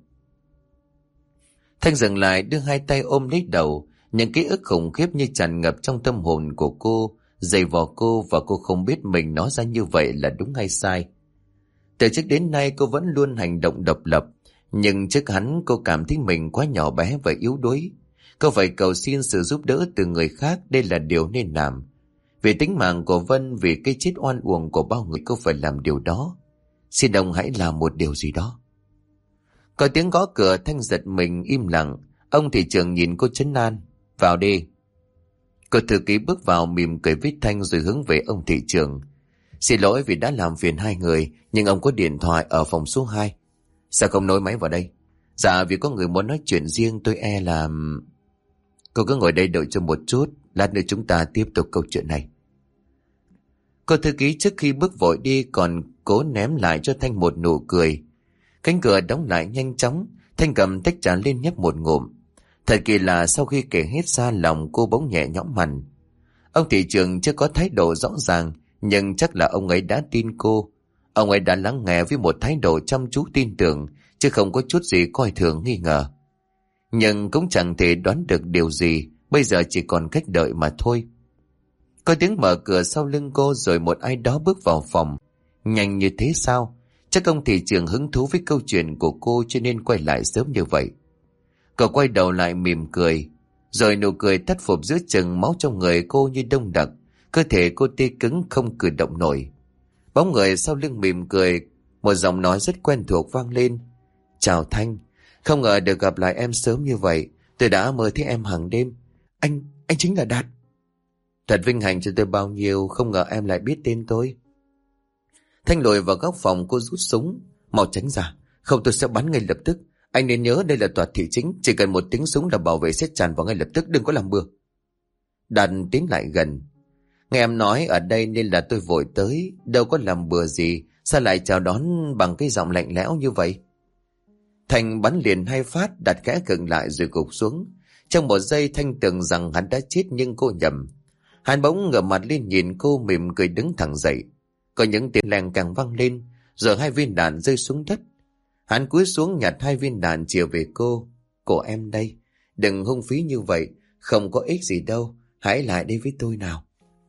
Thanh dừng lại, đưa hai tay ôm lấy đầu. Những ký ức khủng khiếp như tràn ngập trong tâm hồn của cô, dày vò cô, và cô không biết mình nói ra như vậy là đúng hay sai. Từ trước đến nay cô vẫn luôn hành động độc lập, nhưng trước hắn cô cảm thấy mình quá nhỏ bé và yếu đuối. Cô phải cầu xin sự giúp đỡ từ người khác, đây là điều nên làm. Vì tính mạng của Vân, vì cái chết oan uổng của bao người, cô phải làm điều đó. Xin ông hãy làm một điều gì đó. Có tiếng gõ cửa, Thanh giật mình im lặng. Ông thị trưởng nhìn cô trấn an. Vào đi. Cô thư ký bước vào mỉm cười với Thanh rồi hướng về ông thị trưởng. Xin lỗi vì đã làm phiền hai người, nhưng ông có điện thoại ở phòng số 2. Sao không nối máy vào đây? Dạ vì có người muốn nói chuyện riêng, tôi e là... Cô cứ ngồi đây đợi cho một chút, lát nữa chúng ta tiếp tục câu chuyện này. Cô thư ký trước khi bước vội đi còn cố ném lại cho Thanh một nụ cười. Cánh cửa đóng lại nhanh chóng, Thanh cầm tách trà lên nhấp một ngụm. Thật kỳ lạ, sau khi kể hết ra lòng cô bỗng nhẹ nhõm hẳn. Ông thị trưởng chưa có thái độ rõ ràng, nhưng chắc là ông ấy đã tin cô. Ông ấy đã lắng nghe với một thái độ chăm chú tin tưởng, chứ không có chút gì coi thường nghi ngờ. Nhưng cũng chẳng thể đoán được điều gì, bây giờ chỉ còn cách đợi mà thôi. Có tiếng mở cửa sau lưng cô, rồi một ai đó bước vào phòng. Nhanh như thế sao? Chắc ông thị trưởng hứng thú với câu chuyện của cô cho nên quay lại sớm như vậy. Cậu quay đầu lại mỉm cười, rồi nụ cười tắt phục giữa chừng, máu trong người cô như đông đặc. Cơ thể cô tê cứng không cử động nổi. Bóng người sau lưng mỉm cười, một giọng nói rất quen thuộc vang lên. Chào Thanh, không ngờ được gặp lại em sớm như vậy. Tôi đã mơ thấy em hàng đêm. Anh chính là Đạt. Thật vinh hạnh cho tôi bao nhiêu, không ngờ em lại biết tên tôi. Thanh lùi vào góc phòng, cô rút súng. Mau tránh ra, không tôi sẽ bắn ngay lập tức. Anh nên nhớ đây là tòa thị chính, chỉ cần một tiếng súng là bảo vệ sẽ tràn vào ngay lập tức, đừng có làm bừa. Đạt tiến lại gần. Nghe em nói ở đây nên là tôi vội tới, đâu có làm bừa gì, sao lại chào đón bằng cái giọng lạnh lẽo như vậy? Thanh bắn liền 2 phát, Đạt khẽ khựng lại rồi gục xuống. Trong một giây Thanh tưởng rằng hắn đã chết, nhưng cô nhầm. Hắn bỗng ngửa mặt lên nhìn cô, mỉm cười đứng thẳng dậy. Có những tiếng leng càng vang lên, rồi 2 viên đạn rơi xuống đất. Hắn cúi xuống nhặt 2 viên đạn chìa về cô. Của em đây, đừng hung phí như vậy, không có ích gì đâu, hãy lại đây với tôi nào.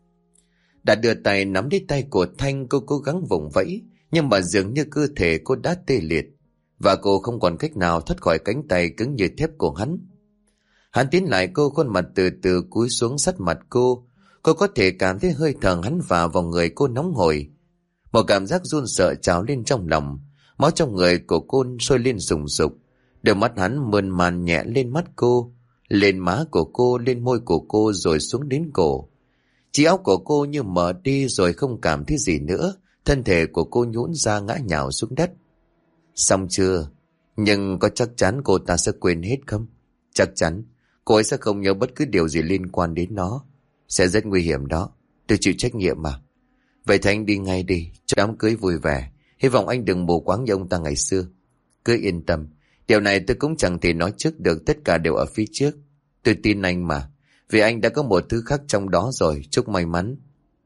Đã đưa tay nắm lấy tay của Thanh, cô cố gắng vùng vẫy, nhưng mà dường như cơ thể cô đã tê liệt, và cô không còn cách nào thoát khỏi cánh tay cứng như thép của hắn. Hắn tiến lại cô, khuôn mặt từ từ cúi xuống sát mặt cô. Cô có thể cảm thấy hơi thở hắn phả vào người cô nóng hổi. Một cảm giác run sợ trào lên trong lòng. Máu trong người của cô sôi lên sùng sục. Đôi mắt hắn mơn man nhẹ lên mắt cô, lên má của cô, lên môi của cô, rồi xuống đến cổ. Chiếc áo của cô như mở đi rồi không cảm thấy gì nữa. Thân thể của cô nhũn ra ngã nhào xuống đất. Xong chưa? Nhưng có chắc chắn cô ta sẽ quên hết không? Chắc chắn cô ấy sẽ không nhớ bất cứ điều gì liên quan đến nó. Sẽ rất nguy hiểm đó. Tôi chịu trách nhiệm mà. Vậy thì anh đi ngay đi, cho đám cưới vui vẻ. Hy vọng anh đừng mù quáng như ông ta ngày xưa. Cứ yên tâm, điều này tôi cũng chẳng thể nói trước được, tất cả đều ở phía trước. Tôi tin anh mà, vì anh đã có một thứ khác trong đó rồi. Chúc may mắn.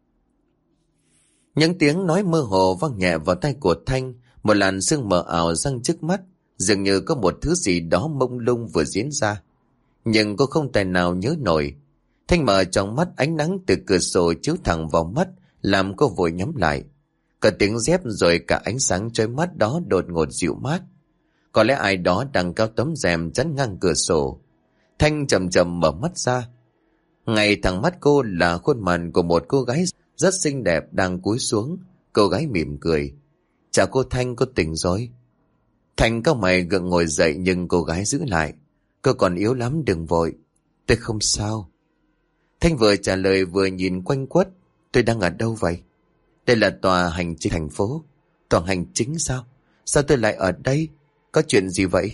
Những tiếng nói mơ hồ vang nhẹ vào tai của Thanh. Một làn sương mờ ảo giăng trước mắt, dường như có một thứ gì đó mông lung vừa diễn ra. Nhưng cô không tài nào nhớ nổi. Thanh mở trong mắt, ánh nắng từ cửa sổ chiếu thẳng vào mắt, làm cô vội nhắm lại. Cả tiếng dép rồi cả ánh sáng chói mắt đó đột ngột dịu mát. Có lẽ ai đó đang cao tấm rèm chắn ngang cửa sổ. Thanh chậm chậm mở mắt ra. Ngay thẳng mắt cô là khuôn mặt của một cô gái rất xinh đẹp đang cúi xuống. Cô gái mỉm cười. Chào cô Thanh, cô tỉnh rồi. Thanh cau mày gượng ngồi dậy, nhưng cô gái giữ lại. Cô còn yếu lắm, đừng vội. Tôi không sao. Thanh vừa trả lời vừa nhìn quanh quất. Tôi đang ở đâu vậy? Đây là tòa hành chính thành phố. Tòa hành chính sao? Sao tôi lại ở đây? Có chuyện gì vậy?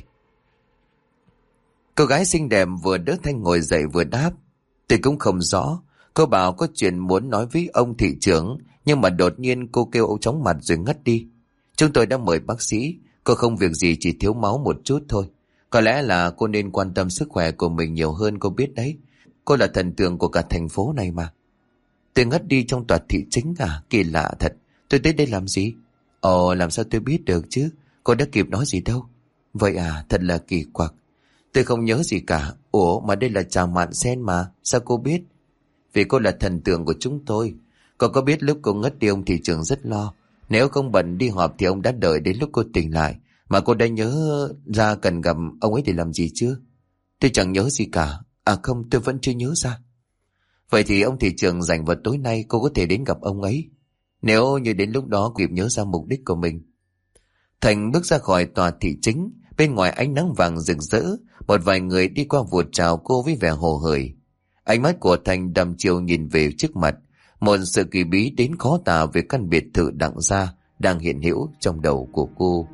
Cô gái xinh đẹp vừa đỡ Thanh ngồi dậy vừa đáp. Tôi cũng không rõ. Cô bảo có chuyện muốn nói với ông thị trưởng, nhưng mà đột nhiên cô kêu ông chóng mặt rồi ngất đi. Chúng tôi đã mời bác sĩ. Cô không việc gì, chỉ thiếu máu một chút thôi. Có lẽ là cô nên quan tâm sức khỏe của mình nhiều hơn, cô biết đấy. Cô là thần tượng của cả thành phố này mà. Tôi ngất đi trong tòa thị chính à? Kỳ lạ thật. Tôi tới đây làm gì? Ồ, làm sao tôi biết được chứ? Cô đã kịp nói gì đâu. Vậy à, thật là kỳ quặc. Tôi không nhớ gì cả. Ủa, mà đây là chàng Mạn Sen mà. Sao cô biết? Vì cô là thần tượng của chúng tôi. Cô có biết lúc cô ngất đi ông thị trưởng rất lo. Nếu không bận đi họp thì ông đã đợi đến lúc cô tỉnh lại. Mà cô đã nhớ ra cần gặp ông ấy để làm gì chưa? Tôi chẳng nhớ gì cả. À không, tôi vẫn chưa nhớ ra. Vậy thì ông thị trưởng rảnh vào tối nay, cô có thể đến gặp ông ấy. Nếu như đến lúc đó kịp nhớ ra mục đích của mình. Thành bước ra khỏi tòa thị chính. Bên ngoài ánh nắng vàng rực rỡ. Một vài người đi qua vụt chào cô với vẻ hồ hởi. Ánh mắt của Thành đăm chiều nhìn về trước mặt. Một sự kỳ bí đến khó tả về căn biệt thự đặng gia đang hiện hữu trong đầu của cô.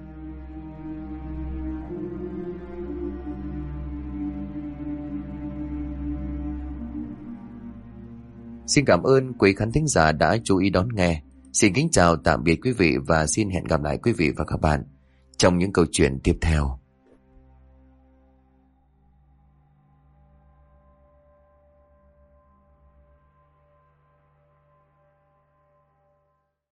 Xin cảm ơn quý khán thính giả đã chú ý đón nghe. Xin kính chào tạm biệt quý vị và xin hẹn gặp lại quý vị và các bạn trong những câu chuyện tiếp theo.